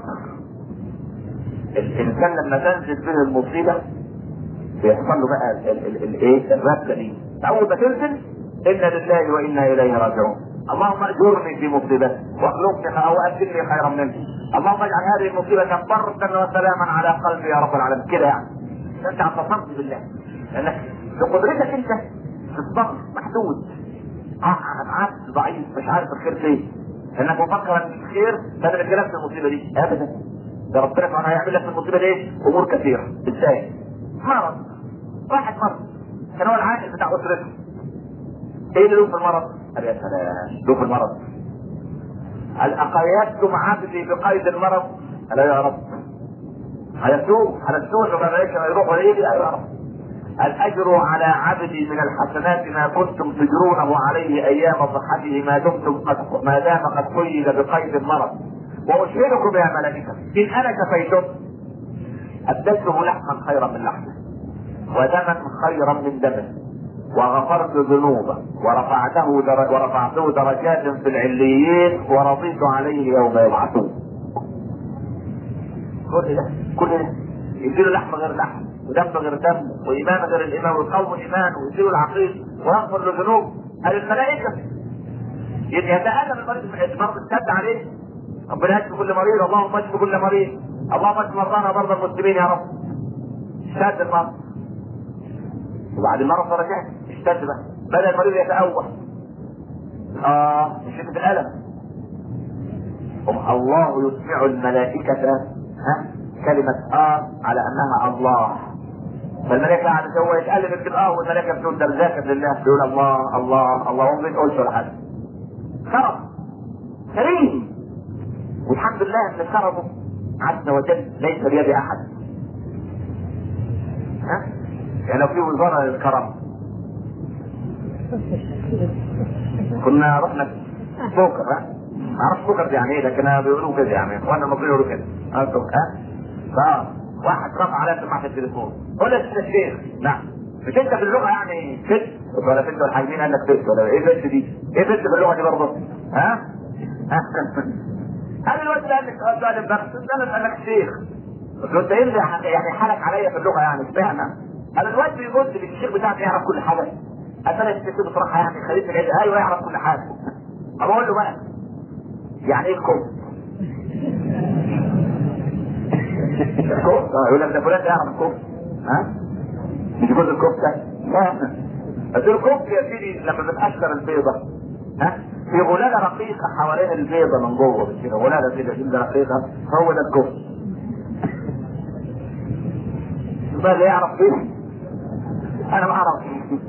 الانسان لما تنزل به المصيبه بيحصل له بقى الايه؟ الركه دي. اول ما تنزل انا لله وانا اليه راجعون. اللهم اجرني في مصيبتي واخلفني او ابدلني خيرا منه. اللهم اجعل هذه المصيبه بردا وسلاما على قلبي يا رب العالمين. كده يعني انت اعتصمت بالله لانك بقدرتك انت في الصبر محدود. عبد ضعيف مش عارف الخير فين، انك مفكر ان الخير بدل الجلال في المصيبه دي ابدا. ده ربنا سبحانه هيعمل لك في المصيبه دي امور كثيره. ازاي؟ مرض. واحد مرض كان هو العائل بتاع اسرته. ايه اللي له في المرض؟ قال يا سلام له في المرض. قال اقيدتم عبدي بقيد المرض؟ قال يا رب. هيسوق لما يروحوا يجي. يا رب. الاجر على عبدي من الحسنات ما كنتم تجرونه عليه ايام صحته ما دام قد قيد بقيد المرض. واشهدكم يا ملائكه ان انا كفيتم ابدلته لحما خيرا من لحمه ودما خيرا من دمه وغفرت ذنوبه ورفعته درجات في العليين ورضيت عليه يوم يبعثون. كل ده يديله لحم غير لحم ودم غير دم وايمان غير الايمان ويقوم ايمان ويديله العقيد ويغفر له ذنوب. قال الملائكه يتآلم المرض اشتد عليه. ربنا يشفي كل مريض. اللهم اشفي كل مريض. اللهم اشفي مرضانا ومرضى المسلمين يا رب. اشتد المرض وبعد المرض درجات اشتد بقى بدأ المريض يتأوه من شدة الألم. الله يسمع الملائكة كلمة على أنها الله. فالملائكة قاعدة هو يتألم يكتب والملائكة بتقول ده ذاكر لله بيقول الله الله الله وما بيقولش ولا حاجة. كرم كريم والحمد لله ان كرمه عز وجل ليس بيد احد. يعني لو في وزارة للكرم كنا رحنا بوكر. ما اعرفش بوكر يعني ايه لكن بيقولوا كده يعني وانا ما بيقولوا كده. واحد رفع عليا سماعه التليفون، قول يا الشيخ نعم، مش انت في اللغه يعني فت ولا فت ولا حاجه؟ مين قال لك فت ولا ايه فت دي؟ ايه فت في اللغه دي برضه؟ ها؟ هل الواد قال لك سؤال امبارح؟ انا قال لك شيخ، قلت له انت ايه اللي يعني حالك عليا في اللغه يعني؟ اشمعنى؟ قال الواد بيقول لي الشيخ بتاعك يعرف كل حاجه. انا الشيخ بصراحه يعني خليتني بعيد، ايوه يعرف كل حاجه. اقول له بقى يعني ايه الكفر؟ يقول لك ده فلان يعرف الكفر، ها؟ مش يقول الكفته؟ لا، قلت له الكفته يا سيدي لما بتقشر البيضه، ها؟ في غلاله رقيقه حوالين البيضه من جوه كده، غلاله كده جلده رقيقه، هو ده الكفر. ما اللي يعرف فيه؟ انا ما اعرف.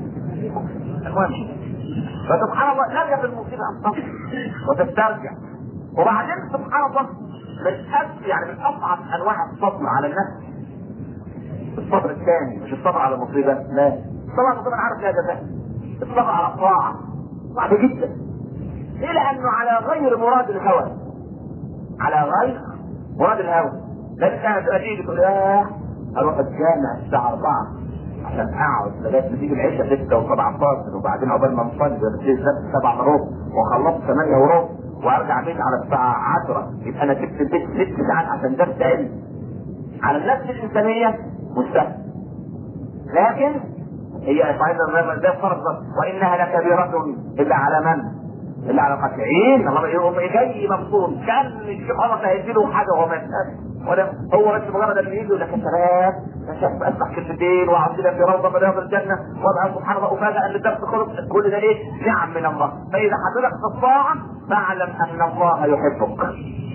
المهم فسبحان الله لم في المصيبه ان تصل وتسترجع. وبعدين سبحان الله يعني من اصعب انواع الصبر على النفس الصبر الثاني، مش الصبر على المصيبه، لا، الصبر على المصيبه انا عارف لها جزاء. الصبر على الطاعه صعب جدا، ليه؟ لانه على غير مراد الهوى، على غير مراد الهوى. لكن كانت تيجي تقول اروح الجامع الساعه 4 عشان اقعد لغايه ما تيجي العشاء 6 و17 وبعدين عقبال ما نصلي بتصير 7 وربع وخلصت 8 وربع وارجع بيت على الساعه 10، يبقى انا سبت البيت 6 ساعات عشان درس علم. على النفس الانسانيه مستحيل، لكن هي صحيح ده فرض، وانها لكبيره الا على من؟ الا على الخاشعين. الله يقوم جاي مبسوط كان الشيخ عمر هيديله حاجه وهو ما هو بس مجرد ان يجي يقول لك يا سلام انا شايف اسمع كلمتين واقعد كده في روضه من رياض الجنه وابقى سبحان الله افاجئ ان الدرس خلص. كل ده ايه؟ نعم من الله. فاذا حضرتك في الطاعه فاعلم ان الله يحبك.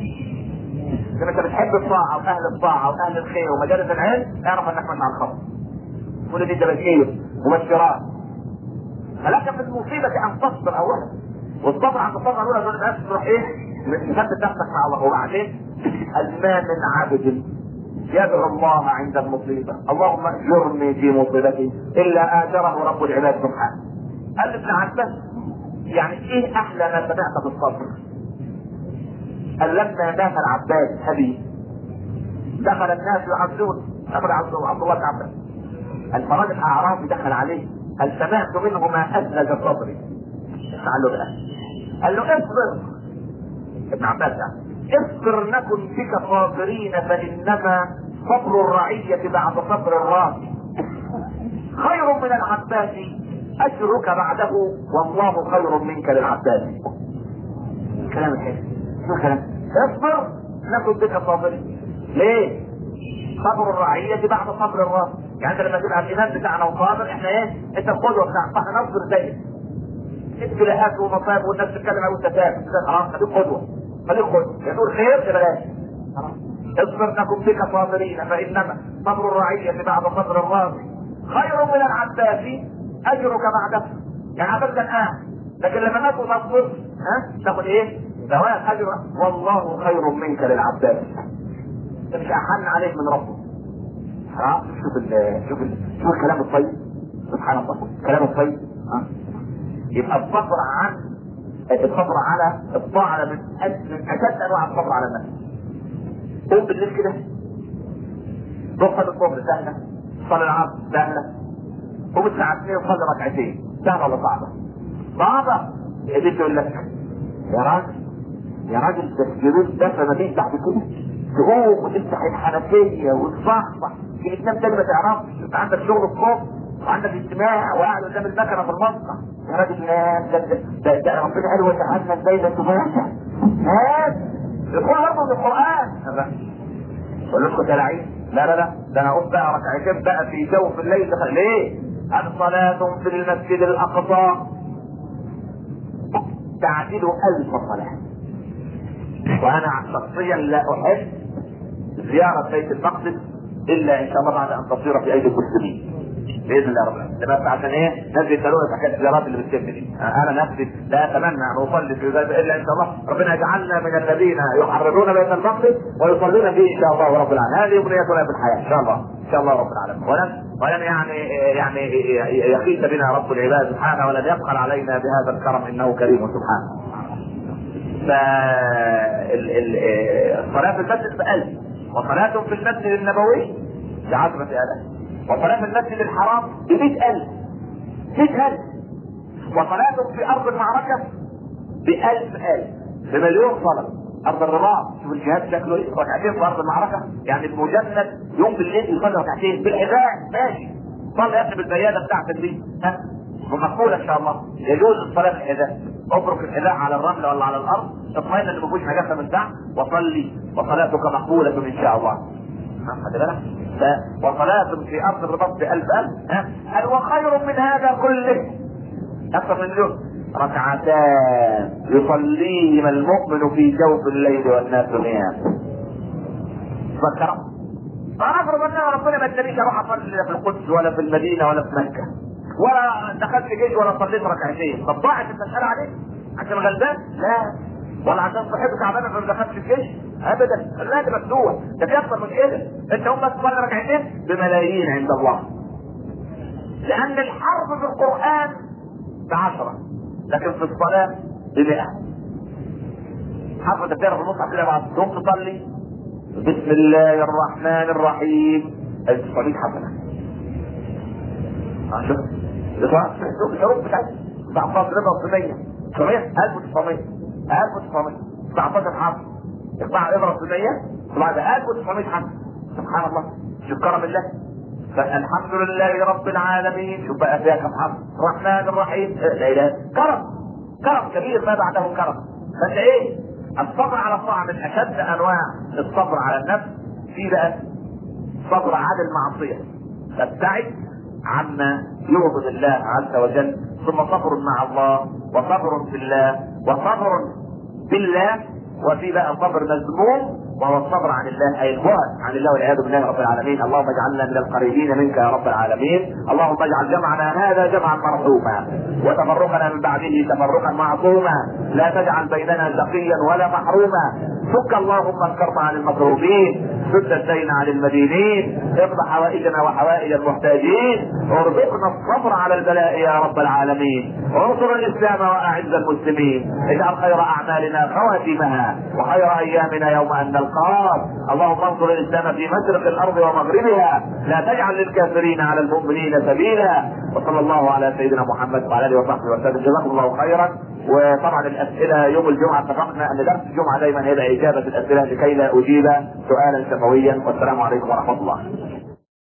لما انت بتحب الطاعه واهل الطاعه واهل الخير ومجالس العلم اعرف انك مش على الخط. كل دي تبشير ومبشرات. فلك في المصيبه ان تصبر اولا، والصبر عند الصبر الاولى دول الناس تروح ايه؟ تثبت نفسك مع الله. وبعدين ما من عبد يدعو الله عند المصيبه اللهم اجرني في مصيبتي الا اجره رب العباد سبحانه. قال ابن عباس يعني ايه احلى ما سمعت في الصبر؟ قال لما مات العباس ابي دخل الناس يعبدون امر عبد الله بن عباس. الفرج الاعرابي دخل عليه قال سمعت منه ما اثلج صدري. قال له بقى، قال له اصبر ابن عباس يعني اصبر نكن بك صابرين فانما صبر الرعيه بعد صبر الراضي خير من العباس اجرك بعده والله خير منك للعباس. كلام حلو، شو كلام؟ اصبر نكن بك صابرين. ليه؟ صبر الرعيه بعد صبر الراضي. يعني انت لما تبقى الامام بتاعنا وصابر احنا ايه؟ انت القدوه بتاعنا فاحنا نصبر زيك. ابتلاءات ومصائب والناس تتكلم او تتابع خلاص خليك قدوه، خليك قدوه يقول خير بلاش. اصبر نكن بك صابرين فانما صبر الرعيه بعد صبر الراضي خير من العباس اجرك بعده. يعني عباس كان لكن لما نكون نصبر تاخد ايه؟ ثواب اجر والله خير منك للعباس. انت مش احن عليك من ربك. شوف الكلام الطيب سبحان الله، الكلام الطيب. يبقى الصبر على الطاعه من اشد انواع الصبر على النفس. قوم بالليل كده تصلي الظهر سهله، صلي العصر سهله، قوم الساعه 2 وصلي ركعتين سهله ولا صعبه؟ صعبه. يجي تقول لك يا راجل ده الجلوس ده فما فيش بعد كده تقوم وتفتح الحنفيه وتصحصح تيجي تنام تاني ما تعرفش، انت عندك شغل الصبح وعندك اجتماع وقاعد قدام المكنه في المصنع. يا راجل ده ربنا قال وتعالى ازاي ده تباشر يقول برضه في القران. اقول لكم تلاعين؟ لا ده انا اقول بقى ركعتين بقى في جوف الليل. ليه؟ الصلاه في المسجد الاقصى تعديل 1000 صلاه. وانا شخصيا لا احب زياره بيت المقدس الا ان شاء الله بعد ان تصير في ايدي المسلمين باذن الله رب العالمين. بس عشان ايه؟ ناس يسالونا في حكايه الزيارات اللي بتتم دي. انا نفسي لا اتمنى ان اصلي في ذلك الا ان شاء الله ربنا يجعلنا من الذين يحررون بيت المقدس ويصلون فيه ان شاء الله رب العالمين. هذه امنيتنا في الحياه ان شاء الله، ان شاء الله رب العالمين. ولن يعني يخيس بنا رب العباد سبحانه ولن يبخل علينا بهذا الكرم انه كريم سبحانه. الصلاه في المسجد ب1000 وصلاه في المسجد النبوي ب10,000. وصلاة المسجد الحرام ب100,000. 100,000. وصلاة في ارض المعركة ب1,000,000. بمليون صلاة. ارض الرباط، شوف الجهاد شكله ايه، ركعتين في ارض المعركة. يعني المجند يوم بالليل يصلي ركعتين بالحذاء ماشي. صلي يا ابني بالبيادة بتاعتك دي، ها ومقبولة ان شاء الله. يجوز الصلاة بالحذاء. ابرك الحذاء على الرمل ولا على الارض، اطمئن ان مفيش نجاسة من تحت، وصلي وصلاتك مقبولة ان شاء الله. خد بالك. وصلاة في ارض الرباط ب1,000,000. قال وخير من هذا كله اكثر من دول ركعتان يصليهما المؤمن في جوف الليل والناس نيام. فكر فنفرض ان ربنا ما ادانيش اروح اصلي لا في القدس ولا في المدينه ولا في مكه ولا دخلت جيش ولا صليت ركعتين، طب ضاعت المساله عليك عشان غلبان؟ لا. ولا عشان صحتك تعبانه فما دخلتش الجيش؟ ابدا. النادي مفتوح. ده في اكثر من كده. انت هم بس تصلي ركعتين بملايين عند الله. لان الحرب في القران ب10، لكن في الصلاة ب100. حرف تقرا في المصحف كده بعد تقوم تصلي بسم الله الرحمن الرحيم الصليب حسنة. شوف الحروف بتاعتها 19 رضا 100 1900 19 حرف. اضرب في 100 بعد 1900 حرف. سبحان الله. شوف كرم الله. فالحمد لله رب العالمين. شوف بقى فيها كم حرف. الرحمن الرحيم. لا اله. كرم كبير ما بعده كرم. فانت ايه؟ الصبر على الطاعه من اشد انواع الصبر على النفس. في بقى صبر على المعصيه، تبتعد عما يغضب الله عز وجل، ثم صبر مع الله، وصبر في الله، وصبر بالله، وفي بقى صبر مذموم وهو الصبر عن الله، اي البعد عن الله والعياذ بالله رب العالمين. اللهم اجعلنا من القريبين منك يا رب العالمين. اللهم اجعل جمعنا هذا جمعا مرحوما، وتفرقنا من بعده تفرقا معصوما، لا تجعل بيننا شقيا ولا محروما. فك اللهم الكرب عن المكروبين، سد الدين عن المدينين، اقض حوائجنا وحوائج المحتاجين، وارزقنا الصبر على البلاء يا رب العالمين، وانصر الاسلام واعز المسلمين، اجعل خير اعمالنا خواتيمها وخير ايامنا يوم ان نلقاك. اللهم انصر الاسلام في مشرق الارض ومغربها، لا تجعل للكافرين على المؤمنين سبيلا. وصلى الله على سيدنا محمد وعلى اله وصحبه وسلم. جزاكم الله خيرا. وطبعا الاسئله يوم الجمعه اتفقنا ان درس الجمعه دايما هيبقى اجابه الاسئله لكي لا اجيب سؤالا شفويا. والسلام عليكم ورحمه الله.